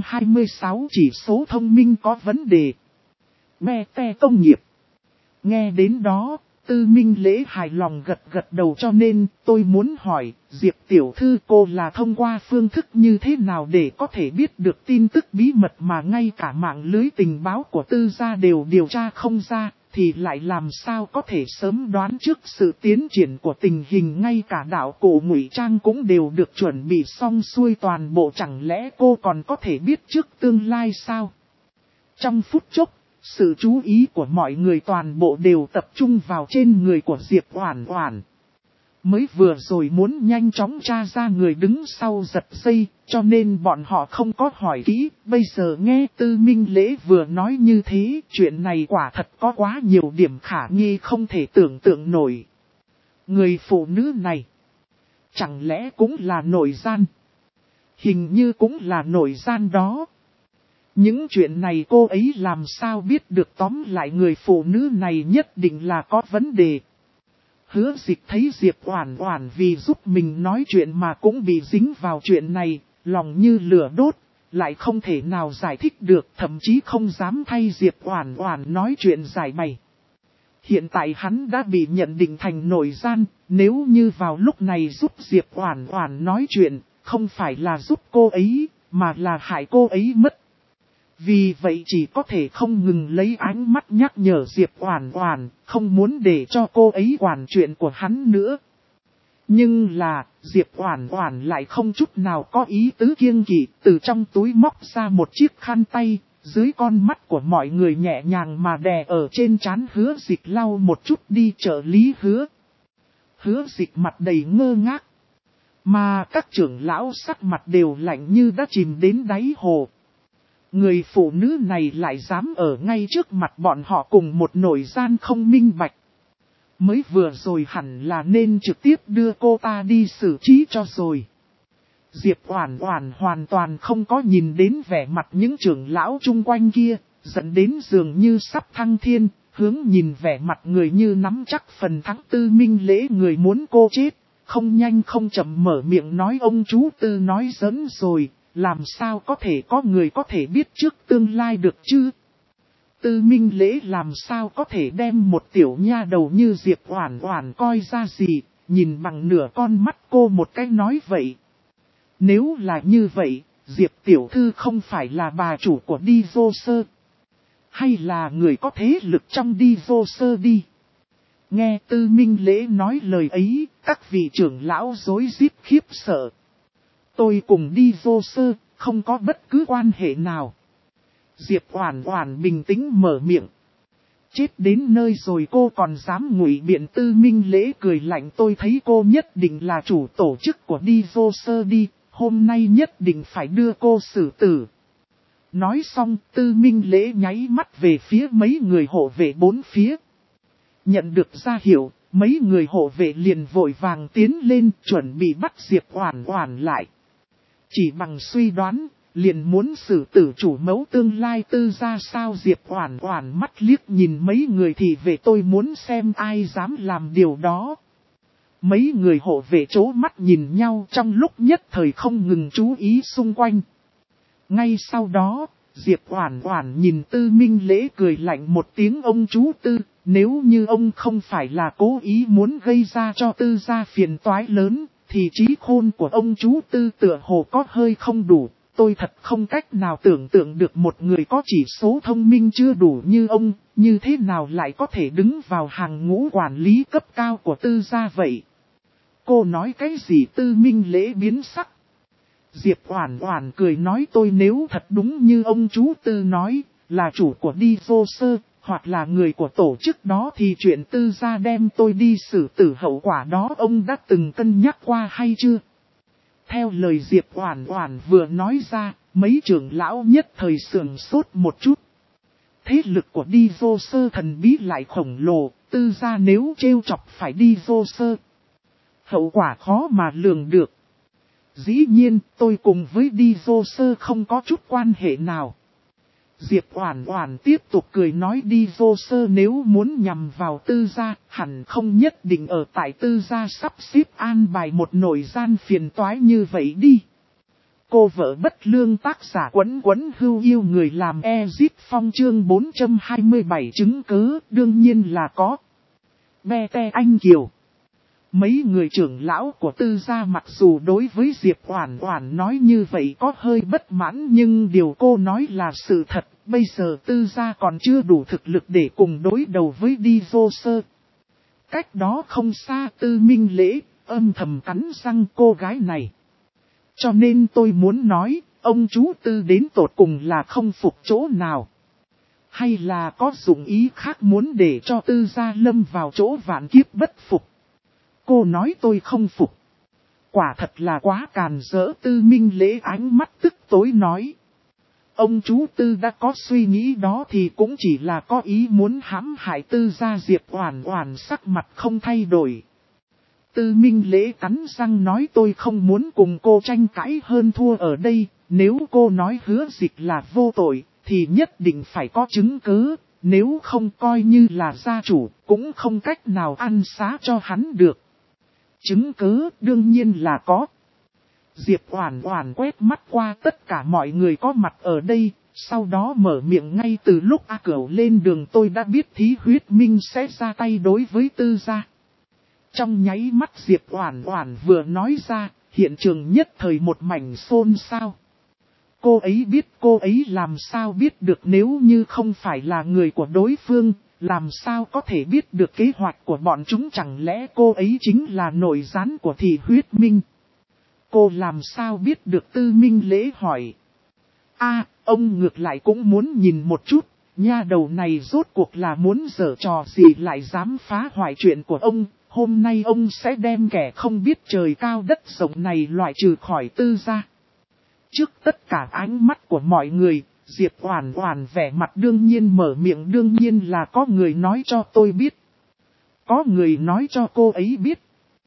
426 chỉ số thông minh có vấn đề. Me te công nghiệp. Nghe đến đó, Tư Minh Lễ hài lòng gật gật đầu, cho nên tôi muốn hỏi, Diệp tiểu thư cô là thông qua phương thức như thế nào để có thể biết được tin tức bí mật mà ngay cả mạng lưới tình báo của Tư gia đều điều tra không ra, thì lại làm sao có thể sớm đoán trước sự tiến triển của tình hình, ngay cả đạo cụ ngụy trang cũng đều được chuẩn bị xong xuôi toàn bộ, chẳng lẽ cô còn có thể biết trước tương lai sao? Trong phút chốc, sự chú ý của mọi người toàn bộ đều tập trung vào trên người của Diệp Oản Oản. Mới vừa rồi muốn nhanh chóng tra ra người đứng sau giật dây, cho nên bọn họ không có hỏi kỹ. Bây giờ nghe Tư Minh Lễ vừa nói như thế, chuyện này quả thật có quá nhiều điểm khả nghi không thể tưởng tượng nổi. Người phụ nữ này, chẳng lẽ cũng là nội gian? Hình như cũng là nội gian đó. Những chuyện này cô ấy làm sao biết được? Tóm lại người phụ nữ này nhất định là có vấn đề. Hứa Dịch thấy Diệp Oản Oản vì giúp mình nói chuyện mà cũng bị dính vào chuyện này, lòng như lửa đốt, lại không thể nào giải thích được, thậm chí không dám thay Diệp Oản Oản nói chuyện giải bày. Hiện tại hắn đã bị nhận định thành nội gian, nếu như vào lúc này giúp Diệp Oản Oản nói chuyện, không phải là giúp cô ấy, mà là hại cô ấy mất. Vì vậy chỉ có thể không ngừng lấy ánh mắt nhắc nhở Diệp Oản Oản, không muốn để cho cô ấy quản chuyện của hắn nữa. Nhưng là, Diệp Oản Oản lại không chút nào có ý tứ kiêng kỵ, từ trong túi móc ra một chiếc khăn tay, dưới con mắt của mọi người nhẹ nhàng mà đè ở trên trán Hứa Dịch, lau một chút đi. Trợ lý Hứa. Hứa Dịch mặt đầy ngơ ngác, mà các trưởng lão sắc mặt đều lạnh như đã chìm đến đáy hồ. Người phụ nữ này lại dám ở ngay trước mặt bọn họ cùng một nội gian không minh bạch. Mới vừa rồi hẳn là nên trực tiếp đưa cô ta đi xử trí cho rồi. Diệp Oản Oản hoàn toàn không có nhìn đến vẻ mặt những trưởng lão chung quanh kia, dẫn đến dường như sắp thăng thiên, hướng nhìn vẻ mặt người như nắm chắc phần thắng. Tư Minh Lễ người muốn cô chết, không nhanh không chậm mở miệng nói: ông chú Tư nói giỡn rồi. Làm sao có thể có người có thể biết trước tương lai được chứ? Tư Minh Lễ làm sao có thể đem một tiểu nha đầu như Diệp Oản Oản coi ra gì, nhìn bằng nửa con mắt cô một cái nói vậy. Nếu là như vậy, Diệp tiểu thư không phải là bà chủ của Đi Vô Sơ, hay là người có thế lực trong Đi Vô Sơ đi? Nghe Tư Minh Lễ nói lời ấy, các vị trưởng lão rối rít khiếp sợ. Tôi cùng Đi Vô Sơ, không có bất cứ quan hệ nào. Diệp Oản Oản bình tĩnh mở miệng. Chết đến nơi rồi cô còn dám ngụy biện? Tư Minh Lễ cười lạnh: tôi thấy cô nhất định là chủ tổ chức của Đi Vô Sơ đi, hôm nay nhất định phải đưa cô xử tử. Nói xong, Tư Minh Lễ nháy mắt về phía mấy người hộ vệ bốn phía. Nhận được ra hiệu, mấy người hộ vệ liền vội vàng tiến lên chuẩn bị bắt Diệp Oản Oản lại. Chỉ bằng suy đoán, liền muốn xử tử chủ mẫu tương lai Tư gia sao? Diệp Oản Oản mắt liếc nhìn mấy người thì về: tôi muốn xem ai dám làm điều đó. Mấy người hộ vệ trố mắt nhìn nhau, trong lúc nhất thời không ngừng chú ý xung quanh. Ngay sau đó, Diệp Oản Oản nhìn Tư Minh Lễ cười lạnh một tiếng: ông chú Tư, nếu như ông không phải là cố ý muốn gây ra cho Tư gia phiền toái lớn, thì trí khôn của ông chú Tư tựa hồ có hơi không đủ. Tôi thật không cách nào tưởng tượng được một người có chỉ số thông minh chưa đủ như ông, như thế nào lại có thể đứng vào hàng ngũ quản lý cấp cao của Tư gia vậy. Cô nói cái gì? Tư Minh Lễ biến sắc. Diệp Oản Oản cười nói: tôi nếu thật đúng như ông chú Tư nói, là chủ của Đi Vô Sơ, hoặc là người của tổ chức đó thì chuyện Tư gia đem tôi đi xử tử hậu quả đó ông đã từng cân nhắc qua hay chưa? Theo lời Diệp Oản Oản vừa nói ra, mấy trưởng lão nhất thời sườn sốt một chút. Thế lực của Đi Vô Sơ thần bí lại khổng lồ, Tư gia nếu trêu chọc phải Đi Vô Sơ, hậu quả khó mà lường được. Dĩ nhiên, tôi cùng với Đi Vô Sơ không có chút quan hệ nào. Diệp Oản Oản tiếp tục cười nói Đi Vô Sơ nếu muốn nhằm vào Tư gia, hẳn không nhất định ở tại Tư gia sắp xếp an bài một nội gian phiền toái như vậy đi. Cô vợ bất lương tác giả Quấn Quấn Hưu yêu người làm Ezip Phong chương 427 chứng cứ đương nhiên là có. Be te anh Kiều. Mấy người trưởng lão của Tư gia mặc dù đối với Diệp Oản Oản nói như vậy có hơi bất mãn nhưng điều cô nói là sự thật. Bây giờ Tư gia còn chưa đủ thực lực để cùng đối đầu với Đi Vô Sơ. Cách đó không xa Tư Minh Lễ âm thầm cắn răng cô gái này. Cho nên tôi muốn nói, ông chú Tư đến tột cùng là không phục chỗ nào. Hay là có dụng ý khác muốn để cho Tư gia lâm vào chỗ vạn kiếp bất phục. Cô nói tôi không phục. Quả thật là quá càn rỡ. Tư Minh Lễ ánh mắt tức tối nói. Ông chú Tư đã có suy nghĩ đó thì cũng chỉ là có ý muốn hãm hại Tư gia. Diệp Oản Oản sắc mặt không thay đổi. Tư Minh Lễ cắn răng nói tôi không muốn cùng cô tranh cãi hơn thua ở đây. Nếu cô nói Hứa Dịch là vô tội thì nhất định phải có chứng cứ. Nếu không coi như là gia chủ cũng không cách nào ăn xá cho hắn được. Chứng cứ đương nhiên là có. Diệp Oản Oản quét mắt qua tất cả mọi người có mặt ở đây, sau đó mở miệng ngay từ lúc A Cửu lên đường tôi đã biết Thí Huyết Minh sẽ ra tay đối với Tư gia. Trong nháy mắt Diệp Oản Oản vừa nói ra, hiện trường nhất thời một mảnh xôn xao. Cô ấy làm sao biết được nếu như không phải là người của đối phương, làm sao có thể biết được kế hoạch của bọn chúng chẳng lẽ cô ấy chính là nội gián của Thí Huyết Minh. Cô làm sao biết được Tư Minh Lễ hỏi. Ông ngược lại cũng muốn nhìn một chút, nha đầu này rốt cuộc là muốn giở trò gì lại dám phá hoại chuyện của ông. Hôm nay ông sẽ đem kẻ không biết trời cao đất rộng này loại trừ khỏi Tư gia. Trước tất cả ánh mắt của mọi người, Diệp Oản Oản vẻ mặt đương nhiên mở miệng đương nhiên là có người nói cho tôi biết. Có người nói cho cô ấy biết.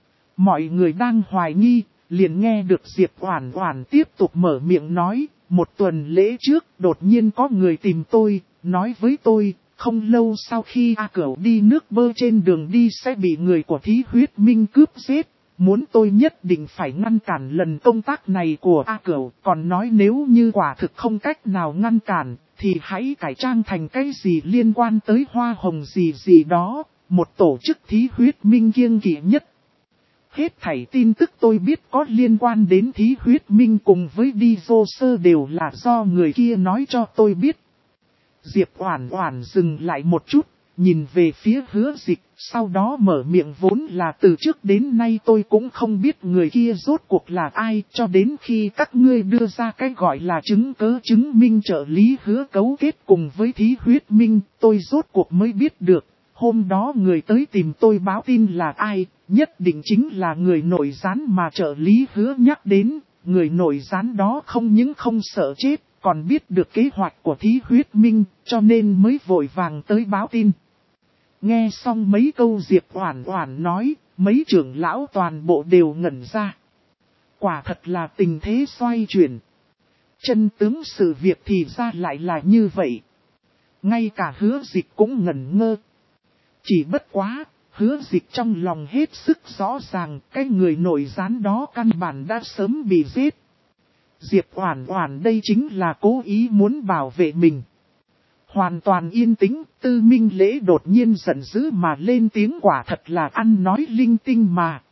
Mọi người đang hoài nghi, liền nghe được Diệp Oản Oản tiếp tục mở miệng nói, một tuần lễ trước đột nhiên có người tìm tôi, nói với tôi, không lâu sau khi A Cửu đi nước bơ trên đường đi sẽ bị người của Thí Huyết Minh cướp giết. Muốn tôi nhất định phải ngăn cản lần công tác này của A Cửu, còn nói nếu như quả thực không cách nào ngăn cản, thì hãy cải trang thành cái gì liên quan tới hoa hồng gì gì đó, một tổ chức Thí Huyết Minh kiêng kỵ nhất. Hết thảy tin tức tôi biết có liên quan đến Thí Huyết Minh cùng với Đi Vô Sơ đều là do người kia nói cho tôi biết. Diệp Oản Oản dừng lại một chút, nhìn về phía Hứa Dịch, sau đó mở miệng vốn là từ trước đến nay tôi cũng không biết người kia rốt cuộc là ai cho đến khi các ngươi đưa ra cái gọi là chứng cứ chứng minh trợ lý Hứa cấu kết cùng với Thí Huyết Minh, tôi rốt cuộc mới biết được. Hôm đó người tới tìm tôi báo tin là ai, nhất định chính là người nội gián mà trợ lý Hứa nhắc đến, người nội gián đó không những không sợ chết, còn biết được kế hoạch của Thí Huyết Minh, cho nên mới vội vàng tới báo tin. Nghe xong mấy câu Diệp Oản Oản nói, mấy trưởng lão toàn bộ đều ngẩn ra. Quả thật là tình thế xoay chuyển. Chân tướng sự việc thì ra lại là như vậy. Ngay cả Hứa Dịch cũng ngẩn ngơ. Chỉ bất quá, Hứa Dịch trong lòng hết sức rõ ràng cái người nội gián đó căn bản đã sớm bị giết. Diệp Oản Oản đây chính là cố ý muốn bảo vệ mình. Hoàn toàn yên tĩnh, Tư Minh Lễ đột nhiên giận dữ mà lên tiếng quả thật là ăn nói linh tinh mà.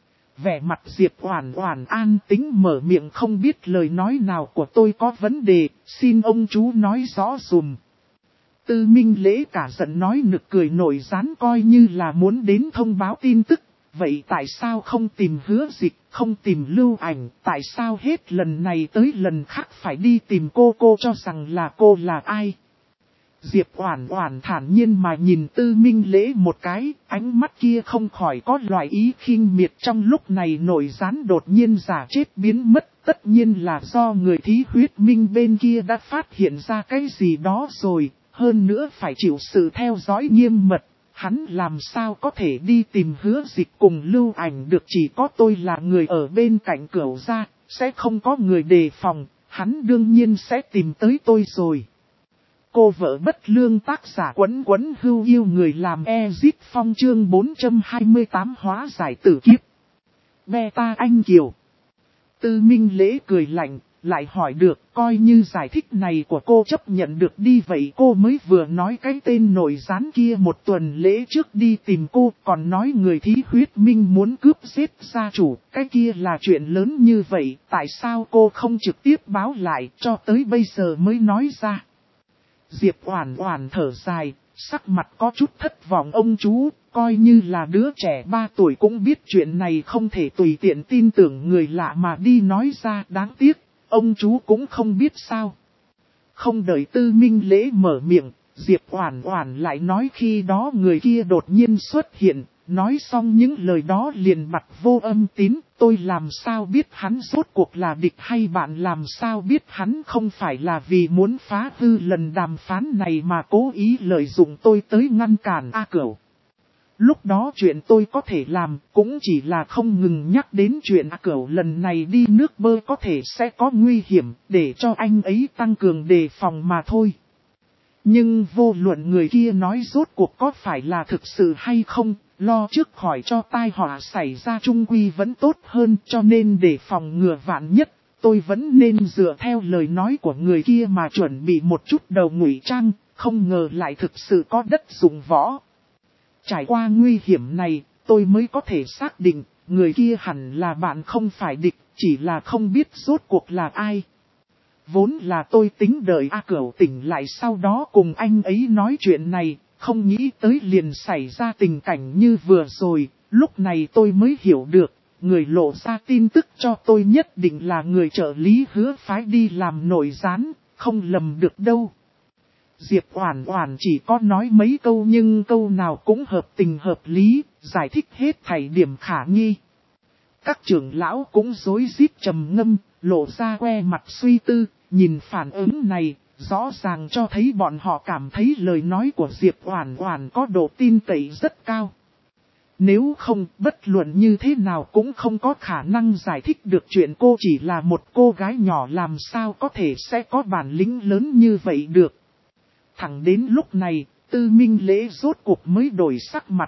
Vẻ mặt Diệp Oản Oản an tĩnh mở miệng không biết lời nói nào của tôi có vấn đề, xin ông chú nói rõ dùm. Tư Minh Lễ cả giận nói nực cười nổi gián coi như là muốn đến thông báo tin tức. Vậy tại sao không tìm Hứa Dịch, không tìm Lưu Ảnh, tại sao hết lần này tới lần khác phải đi tìm cô cho rằng là cô là ai? Diệp Oản Oản thản nhiên mà nhìn Tư Minh Lễ một cái, ánh mắt kia không khỏi có loại ý khinh miệt. Trong lúc này nội gián đột nhiên giả chết biến mất, tất nhiên là do người thí huyết minh bên kia đã phát hiện ra cái gì đó rồi, hơn nữa phải chịu sự theo dõi nghiêm mật. Hắn làm sao có thể đi tìm Hứa Dịch cùng Lưu Ảnh được, chỉ có tôi là người ở bên cạnh Cửu gia, sẽ không có người đề phòng, hắn đương nhiên sẽ tìm tới tôi rồi. Cô vợ bất lương tác giả Quấn Quấn Hưu yêu người làm Ezit Phong chương 428 hóa giải tử kiếp. Beta Anh Kiều. Tư Minh Lễ cười lạnh, lại hỏi được, coi như giải thích này của cô chấp nhận được đi, vậy cô mới vừa nói cái tên nội gián kia một tuần lễ trước đi tìm cô, còn nói người thí huyết minh muốn cướp giết gia chủ, cái kia là chuyện lớn như vậy, tại sao cô không trực tiếp báo lại, cho tới bây giờ mới nói ra. Diệp Oản Oản thở dài, sắc mặt có chút thất vọng. Ông chú, coi như là đứa trẻ 3 tuổi cũng biết chuyện này không thể tùy tiện tin tưởng người lạ mà đi nói ra, đáng tiếc, ông chú cũng không biết sao. Không đợi Tư Minh Lễ mở miệng, Diệp Oản Oản lại nói khi đó người kia đột nhiên xuất hiện, nói xong những lời đó liền bặt vô âm tín, tôi làm sao biết hắn rốt cuộc là địch hay bạn, làm sao biết hắn không phải là vì muốn phá hư lần đàm phán này mà cố ý lợi dụng tôi tới ngăn cản A Cửu. Lúc đó chuyện tôi có thể làm cũng chỉ là không ngừng nhắc đến chuyện A Cửu lần này đi nước bơ có thể sẽ có nguy hiểm để cho anh ấy tăng cường đề phòng mà thôi. Nhưng vô luận người kia nói rốt cuộc có phải là thực sự hay không, lo trước khỏi cho tai họa xảy ra chung quy vẫn tốt hơn, cho nên để phòng ngừa vạn nhất, tôi vẫn nên dựa theo lời nói của người kia mà chuẩn bị một chút đầu ngụy trang, không ngờ lại thực sự có đất dụng võ. Trải qua nguy hiểm này, tôi mới có thể xác định, người kia hẳn là bạn không phải địch, chỉ là không biết rốt cuộc là ai. Vốn là tôi tính đợi A Cửu tỉnh lại sau đó cùng anh ấy nói chuyện này, không nghĩ tới liền xảy ra tình cảnh như vừa rồi, lúc này tôi mới hiểu được, người lộ ra tin tức cho tôi nhất định là người trợ lý Hứa phái đi làm nội gián, không lầm được đâu. Diệp Oản Oản chỉ có nói mấy câu nhưng câu nào cũng hợp tình hợp lý, giải thích hết thảy điểm khả nghi. Các trưởng lão cũng rối rít trầm ngâm, lộ ra que mặt suy tư, nhìn phản ứng này, rõ ràng cho thấy bọn họ cảm thấy lời nói của Diệp Oản Oản có độ tin cậy rất cao. Nếu không, bất luận như thế nào cũng không có khả năng giải thích được chuyện cô chỉ là một cô gái nhỏ làm sao có thể sẽ có bản lĩnh lớn như vậy được. Thẳng đến lúc này, Tư Minh Lễ rốt cuộc mới đổi sắc mặt.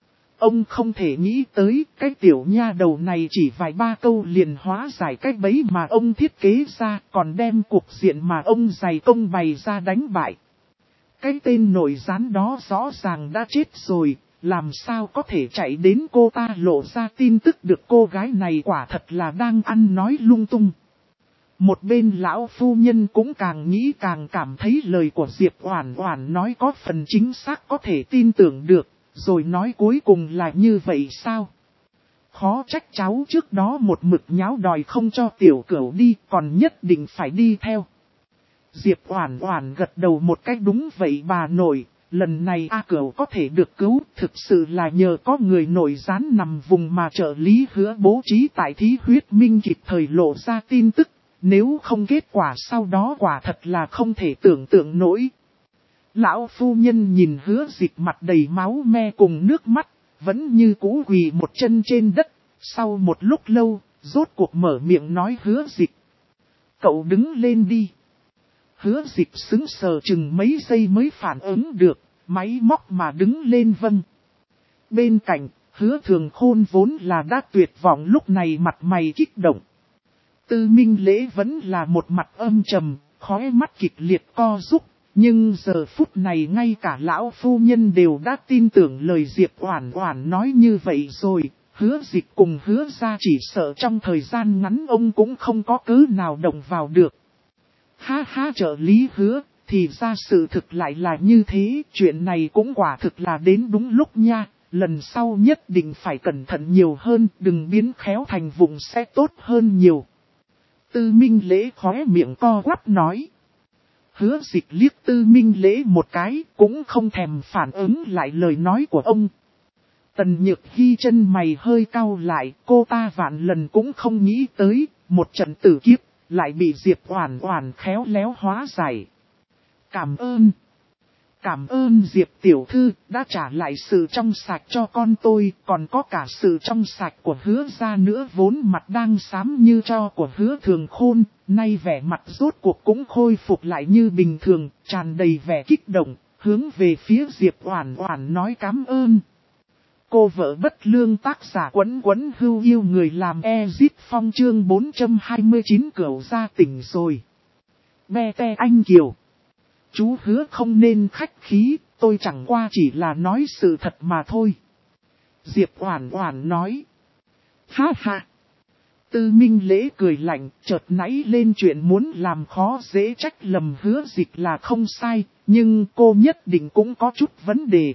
Ông không thể nghĩ tới cái tiểu nha đầu này chỉ vài ba câu liền hóa giải cái bẫy mà ông thiết kế ra, còn đem cục diện mà ông dày công bày ra đánh bại. Cái tên nội gián đó rõ ràng đã chết rồi, làm sao có thể chạy đến cô ta lộ ra tin tức được, cô gái này quả thật là đang ăn nói lung tung. Một bên lão phu nhân cũng càng nghĩ càng cảm thấy lời của Diệp Oản Oản nói có phần chính xác có thể tin tưởng được, rồi nói cuối cùng là như vậy sao? Khó trách cháu trước đó một mực nháo đòi không cho tiểu Cửu đi, còn nhất định phải đi theo. Diệp Oản Oản gật đầu một cách đúng vậy bà nội, lần này A Cửu có thể được cứu, thực sự là nhờ có người nội gián nằm vùng mà trợ lý Hứa bố trí tại thí huyết minh kịp thời lộ ra tin tức. Nếu không kết quả sau đó quả thật là không thể tưởng tượng nổi. Lão phu nhân nhìn Hứa Dịch mặt đầy máu me cùng nước mắt, vẫn như cũ quỳ một chân trên đất. Sau một lúc lâu, rốt cuộc mở miệng nói Hứa Dịch. Cậu đứng lên đi. Hứa Dịch sững sờ chừng mấy giây mới phản ứng được, máy móc mà đứng lên vâng. Bên cạnh, Hứa Thường Khôn vốn là đã tuyệt vọng lúc này mặt mày kích động. Tư Minh Lễ vẫn là một mặt âm trầm, khóe mắt kịch liệt co rúm, nhưng giờ phút này ngay cả lão phu nhân đều đã tin tưởng lời Diệp Oản Oản nói như vậy rồi, Hứa Dịch cùng Hứa gia chỉ sợ trong thời gian ngắn ông cũng không có cớ nào động vào được. Ha ha, trợ lý Hứa, thì ra sự thực lại là như thế, chuyện này cũng quả thực là đến đúng lúc nha, lần sau nhất định phải cẩn thận nhiều hơn, đừng biến khéo thành vụng sẽ tốt hơn nhiều. Tư Minh Lễ khóe miệng co quắp nói. Hứa Dịch liếc Tư Minh Lễ một cái, cũng không thèm phản ứng lại lời nói của ông. Tần Nhược Hi chân mày hơi cau lại, cô ta vạn lần cũng không nghĩ tới, một trận tử kiếp, lại bị Diệp Oản Oản khéo léo hóa giải. Cảm ơn Diệp tiểu thư đã trả lại sự trong sạch cho con tôi, còn có cả sự trong sạch của Hứa gia nữa. Vốn mặt đang xám như tro của Hứa Thường Khôn, nay vẻ mặt rốt cuộc cũng khôi phục lại như bình thường, tràn đầy vẻ kích động, hướng về phía Diệp Oản Oản nói cảm ơn. Cô vợ bất lương tác giả Quấn Quấn Hưu Yêu người làm Ezit Phong chương 429 Cửu gia tỉnh rồi. Be te anh Kiều. Chú Hứa không nên khách khí, tôi chẳng qua chỉ là nói sự thật mà thôi. Diệp Oản Oản nói. Ha ha. Tư Minh Lễ cười lạnh, chợt nảy lên chuyện muốn làm khó dễ trách lầm Hứa Dịch là không sai, nhưng cô nhất định cũng có chút vấn đề.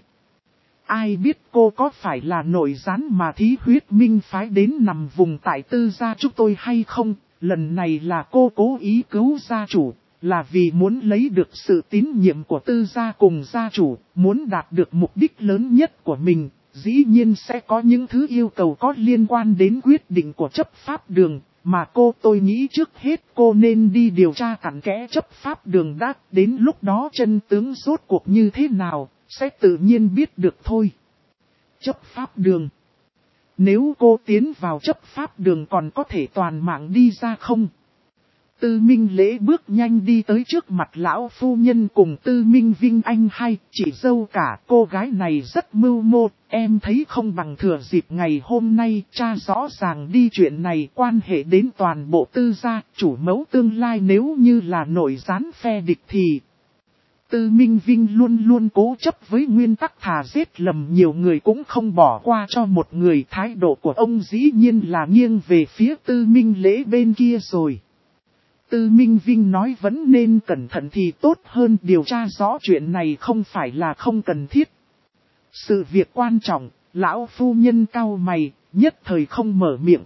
Ai biết cô có phải là nội gián mà Thí Huyết Minh phái đến nằm vùng tại Tư gia chúng tôi hay không? Lần này là cô cố ý cứu gia chủ, là vì muốn lấy được sự tín nhiệm của Tư gia cùng gia chủ, muốn đạt được mục đích lớn nhất của mình. Dĩ nhiên sẽ có những thứ yêu cầu có liên quan đến quyết định của chấp pháp đường, mà tôi nghĩ trước hết cô nên đi điều tra cặn kẽ chấp pháp đường đã, đến lúc đó chân tướng rốt cuộc như thế nào, sẽ tự nhiên biết được thôi. Chấp pháp đường. Nếu cô tiến vào chấp pháp đường còn có thể toàn mạng đi ra không? Tư Minh Lễ bước nhanh đi tới trước mặt lão phu nhân cùng Tư Minh Vinh anh hai, chị dâu cả. Cô gái này rất mưu mô, em thấy không bằng thừa dịp ngày hôm nay tra rõ ràng đi chuyện này quan hệ đến toàn bộ Tư gia, chủ mẫu tương lai nếu như là nội gián phe địch thì... Tư Minh Vinh luôn luôn cố chấp với nguyên tắc thà giết lầm nhiều người cũng không bỏ qua cho một người. Thái độ của ông dĩ nhiên là nghiêng về phía Tư Minh Lễ bên kia rồi. Tư Minh Vinh nói vẫn nên cẩn thận thì tốt hơn, điều tra rõ chuyện này không phải là không cần thiết. Sự việc quan trọng, lão phu nhân cau mày, nhất thời không mở miệng.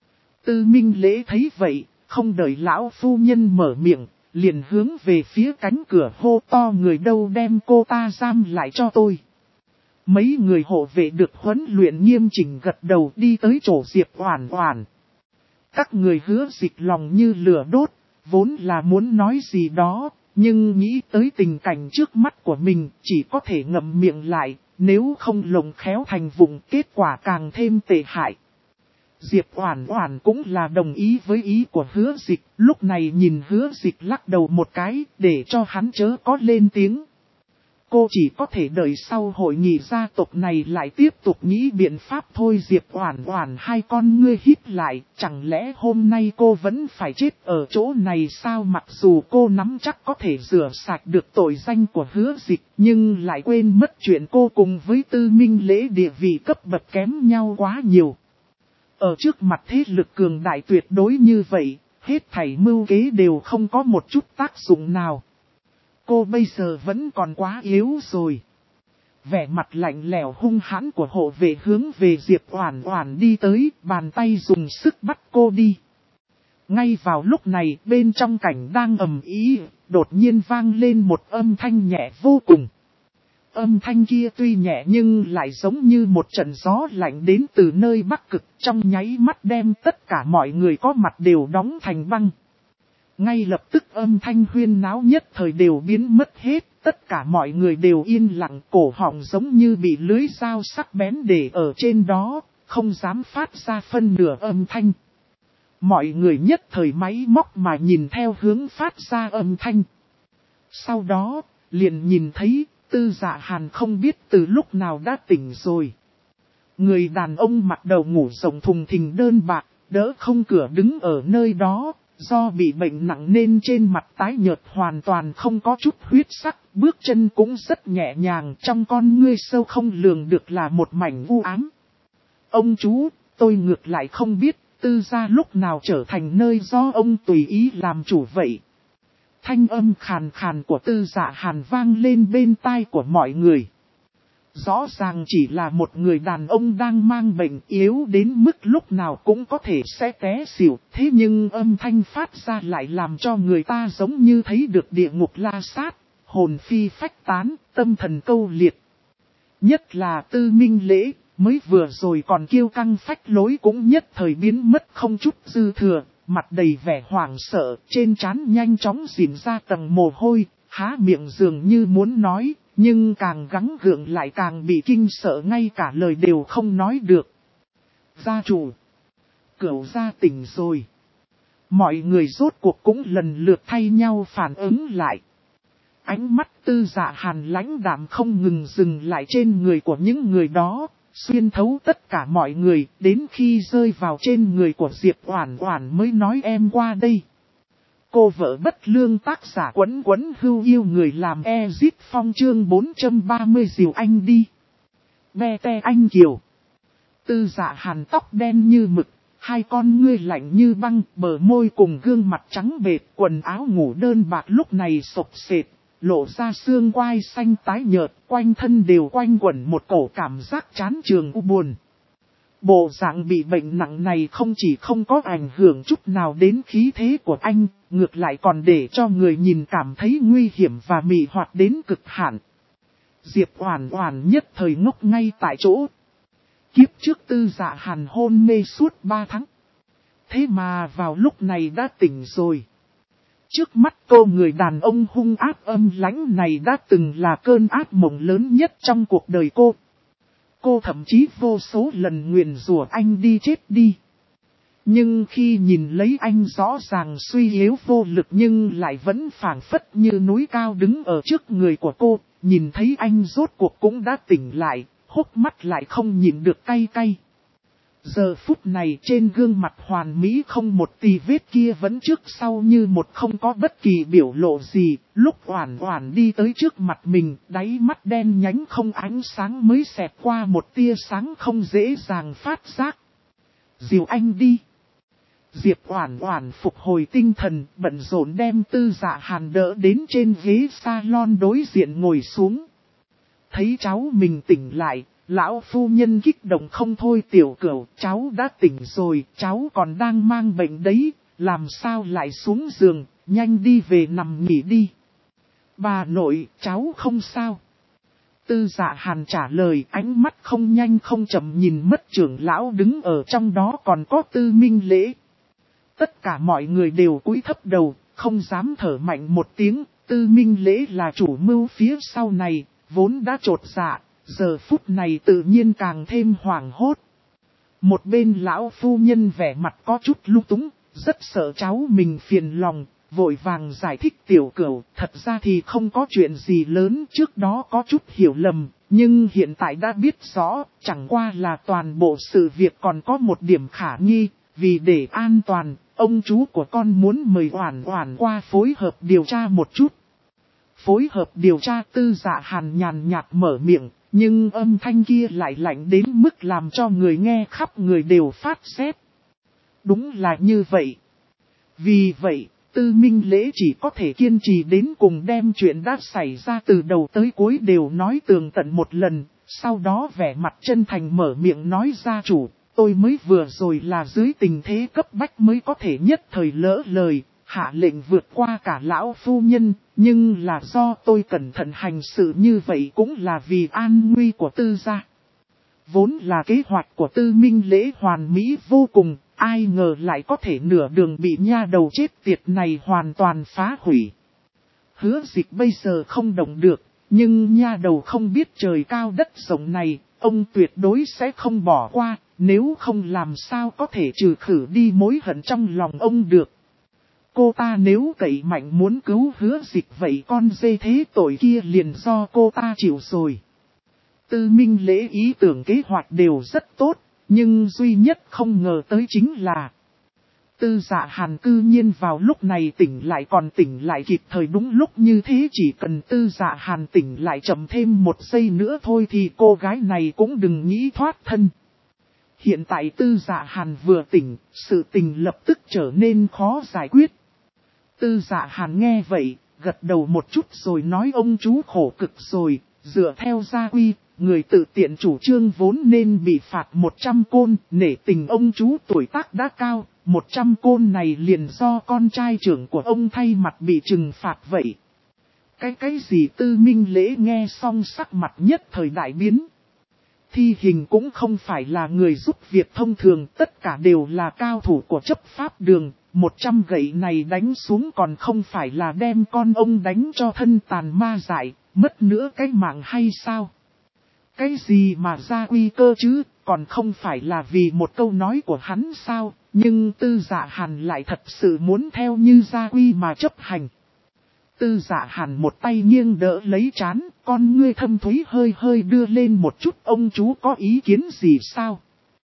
Tư Minh Lễ thấy vậy, không đợi lão phu nhân mở miệng, liền hướng về phía cánh cửa hô to người đâu đem cô ta giam lại cho tôi. Mấy người hộ vệ được huấn luyện nghiêm chỉnh gật đầu đi tới chỗ Diệp Oản Oản. Các người Hứa Dịch lòng như lửa đốt, vốn là muốn nói gì đó, nhưng nghĩ tới tình cảnh trước mắt của mình chỉ có thể ngậm miệng lại, nếu không lồng khéo thành vụng kết quả càng thêm tệ hại. Diệp Oản Oản cũng là đồng ý với ý của Hứa Dịch, lúc này nhìn Hứa Dịch lắc đầu một cái để cho hắn chớ có lên tiếng. Cô chỉ có thể đợi sau hội nghị gia tộc này lại tiếp tục nghĩ biện pháp thôi. Diệp Oản Oản hai con ngươi híp lại, chẳng lẽ hôm nay cô vẫn phải chết ở chỗ này sao? Mặc dù cô nắm chắc có thể rửa sạch được tội danh của Hứa Dịch, nhưng lại quên mất chuyện cô cùng với Tư Minh Lễ địa vị cấp bậc kém nhau quá nhiều. Ở trước mặt thế lực cường đại tuyệt đối như vậy, hết thảy mưu kế đều không có một chút tác dụng nào. Cô bây giờ vẫn còn quá yếu rồi. Vẻ mặt lạnh lẽo hung hãn của hộ vệ hướng về Diệp Oản Oản đi tới, bàn tay dùng sức bắt cô đi. Ngay vào lúc này, bên trong cảnh đang ầm ĩ, đột nhiên vang lên một âm thanh nhẹ vô cùng. Âm thanh kia tuy nhẹ nhưng lại giống như một trận gió lạnh đến từ nơi Bắc Cực, trong nháy mắt đem tất cả mọi người có mặt đều đóng thành băng. Ngay lập tức âm thanh huyên náo nhất thời đều biến mất hết, tất cả mọi người đều yên lặng, cổ họng giống như bị lưới dao sắc bén để ở trên đó, không dám phát ra phân nửa âm thanh. Mọi người nhất thời máy móc mà nhìn theo hướng phát ra âm thanh. Sau đó, liền nhìn thấy, Tư Dạ Hàn không biết từ lúc nào đã tỉnh rồi. Người đàn ông mặc đầu ngủ rộng thùng thình đơn bạc, đỡ không cửa đứng ở nơi đó. Do bị bệnh nặng nên trên mặt tái nhợt hoàn toàn không có chút huyết sắc, bước chân cũng rất nhẹ nhàng, trong con ngươi sâu không lường được là một mảnh u ám. Ông chú, tôi ngược lại không biết, Tư gia lúc nào trở thành nơi do ông tùy ý làm chủ vậy. Thanh âm khàn khàn của Tư Dạ Hàn vang lên bên tai của mọi người. Rõ ràng chỉ là một người đàn ông đang mang bệnh yếu đến mức lúc nào cũng có thể sẽ té xỉu. Thế nhưng âm thanh phát ra lại làm cho người ta giống như thấy được địa ngục la sát, hồn phi phách tán, tâm thần câu liệt. Nhất là Tư Minh Lễ, mới vừa rồi còn kiêu căng phách lối cũng nhất thời biến mất không chút dư thừa, mặt đầy vẻ hoảng sợ, trên trán nhanh chóng rỉn ra tầng mồ hôi, há miệng dường như muốn nói, nhưng càng gắng gượng lại càng bị kinh sợ ngay cả lời đều không nói được. Gia chủ, Cửu gia tỉnh rồi. Mọi người rốt cuộc cũng lần lượt thay nhau phản ứng lại. Ánh mắt Tư Dạ Hàn lãnh đạm không ngừng dừng lại trên người của những người đó, xuyên thấu tất cả mọi người, đến khi rơi vào trên người của Diệp Oản Oản mới nói em qua đây. Cô vợ bất lương tác giả Quấn Quấn Hưu yêu người làm Ezit Phong chương 430 dìu anh đi. Be te anh kiều. Tư Dạ Hàn tóc đen như mực, hai con ngươi lạnh như băng, bờ môi cùng gương mặt trắng bệt, quần áo ngủ đơn bạc lúc này xộc xệt, lộ ra xương quai xanh tái nhợt, quanh thân đều quanh quẩn một cổ cảm giác chán chường u buồn. Bộ dạng bị bệnh nặng này không chỉ không có ảnh hưởng chút nào đến khí thế của anh, ngược lại còn để cho người nhìn cảm thấy nguy hiểm và mị hoặc đến cực hạn. Diệp Oản Oản nhất thời ngốc ngay tại chỗ. Kiếp trước Tư Dạ Hàn hôn mê suốt 3 tháng. Thế mà vào lúc này đã tỉnh rồi. Trước mắt cô người đàn ông hung ác âm lãnh này đã từng là cơn ác mộng lớn nhất trong cuộc đời cô. Cô thậm chí vô số lần nguyền rủa anh đi chết đi. Nhưng khi nhìn lấy anh rõ ràng suy yếu vô lực nhưng lại vẫn phảng phất như núi cao đứng ở trước người của cô, nhìn thấy anh rốt cuộc cũng đã tỉnh lại, hốc mắt lại không nhìn được cay cay. Giờ phút này trên gương mặt hoàn mỹ không một tì vết kia vẫn trước sau như một không có bất kỳ biểu lộ gì, lúc Oản Oản đi tới trước mặt mình, đáy mắt đen nhánh không ánh sáng mới xẹt qua một tia sáng không dễ dàng phát giác. Dìu anh đi. Diệp Oản Oản phục hồi tinh thần, bận rộn đem Tư Dạ Hàn đỡ đến trên ghế salon đối diện ngồi xuống. Thấy cháu mình tỉnh lại, lão phu nhân kích động không thôi. Tiểu Cửu, cháu đã tỉnh rồi, cháu còn đang mang bệnh đấy, làm sao lại xuống giường, nhanh đi về nằm nghỉ đi. Bà nội, cháu không sao. Tư Dạ Hàn trả lời, ánh mắt không nhanh không chậm nhìn mất trưởng lão đứng ở trong đó còn có Tư Minh Lễ. Tất cả mọi người đều cúi thấp đầu, không dám thở mạnh một tiếng. Tư Minh Lễ là chủ mưu phía sau này, vốn đã chột dạ, giờ phút này tự nhiên càng thêm hoảng hốt. Một bên lão phu nhân vẻ mặt có chút lung túng, rất sợ cháu mình phiền lòng, vội vàng giải thích. Tiểu Cửu, thật ra thì không có chuyện gì lớn, trước đó có chút hiểu lầm, nhưng hiện tại đã biết rõ, chẳng qua là toàn bộ sự việc còn có một điểm khả nghi, vì để an toàn, ông chú của con muốn mời Oản Oản qua phối hợp điều tra một chút. Phối hợp điều tra? Tư Dạ Hàn nhàn nhạt mở miệng, nhưng âm thanh kia lại lạnh đến mức làm cho người nghe khắp người đều phát rét. Đúng là như vậy. Vì vậy, Tư Minh Lễ chỉ có thể kiên trì đến cùng đem chuyện đã xảy ra từ đầu tới cuối đều nói tường tận một lần, sau đó vẻ mặt chân thành mở miệng nói: gia chủ, tôi mới vừa rồi là dưới tình thế cấp bách mới có thể nhất thời lỡ lời, hạ lệnh vượt qua cả lão phu nhân, nhưng là do tôi cẩn thận hành sự như vậy cũng là vì an nguy của Tư gia. Vốn là kế hoạch của Tư Minh Lễ hoàn mỹ vô cùng, ai ngờ lại có thể nửa đường bị nha đầu chết tiệt này hoàn toàn phá hủy. Hứa Dịch bây giờ không động được, nhưng nha đầu không biết trời cao đất rộng này, ông tuyệt đối sẽ không bỏ qua, nếu không làm sao có thể trừ khử đi mối hận trong lòng ông được. Cô ta nếu cậy mạnh muốn cứu Hứa Dịch vậy con dê thế tội kia liền do cô ta chịu rồi. Tư Minh Lễ ý tưởng kế hoạch đều rất tốt, nhưng duy nhất không ngờ tới chính là Tư Dạ Hàn cư nhiên vào lúc này tỉnh lại, còn tỉnh lại kịp thời đúng lúc như thế. Chỉ cần Tư Dạ Hàn tỉnh lại chậm thêm một giây nữa thôi thì cô gái này cũng đừng nghĩ thoát thân. Hiện tại Tư Dạ Hàn vừa tỉnh, sự tình lập tức trở nên khó giải quyết. Tư Dạ Hàn nghe vậy, gật đầu một chút rồi nói: ông chú khổ cực rồi, dựa theo gia quy, người tự tiện chủ trương vốn nên bị phạt 100 côn, nể tình ông chú tuổi tác đã cao, 100 côn này liền do con trai trưởng của ông thay mặt bị trừng phạt vậy. Cái gì Tư Minh Lễ nghe xong sắc mặt nhất thời đại biến. Thi hình cũng không phải là người giúp việc thông thường, tất cả đều là cao thủ của chấp pháp đường, 100 gậy này đánh xuống còn không phải là đem con ông đánh cho thân tàn ma dại, mất nữa cái mạng hay sao? Cái gì mà gia quy cơ chứ, còn không phải là vì một câu nói của hắn sao, nhưng Tư Dạ Hàn lại thật sự muốn theo như gia quy mà chấp hành. Tư Dạ Hàn một tay nghiêng đỡ lấy trán, con ngươi thâm thúy hơi hơi đưa lên một chút, ông chú có ý kiến gì sao?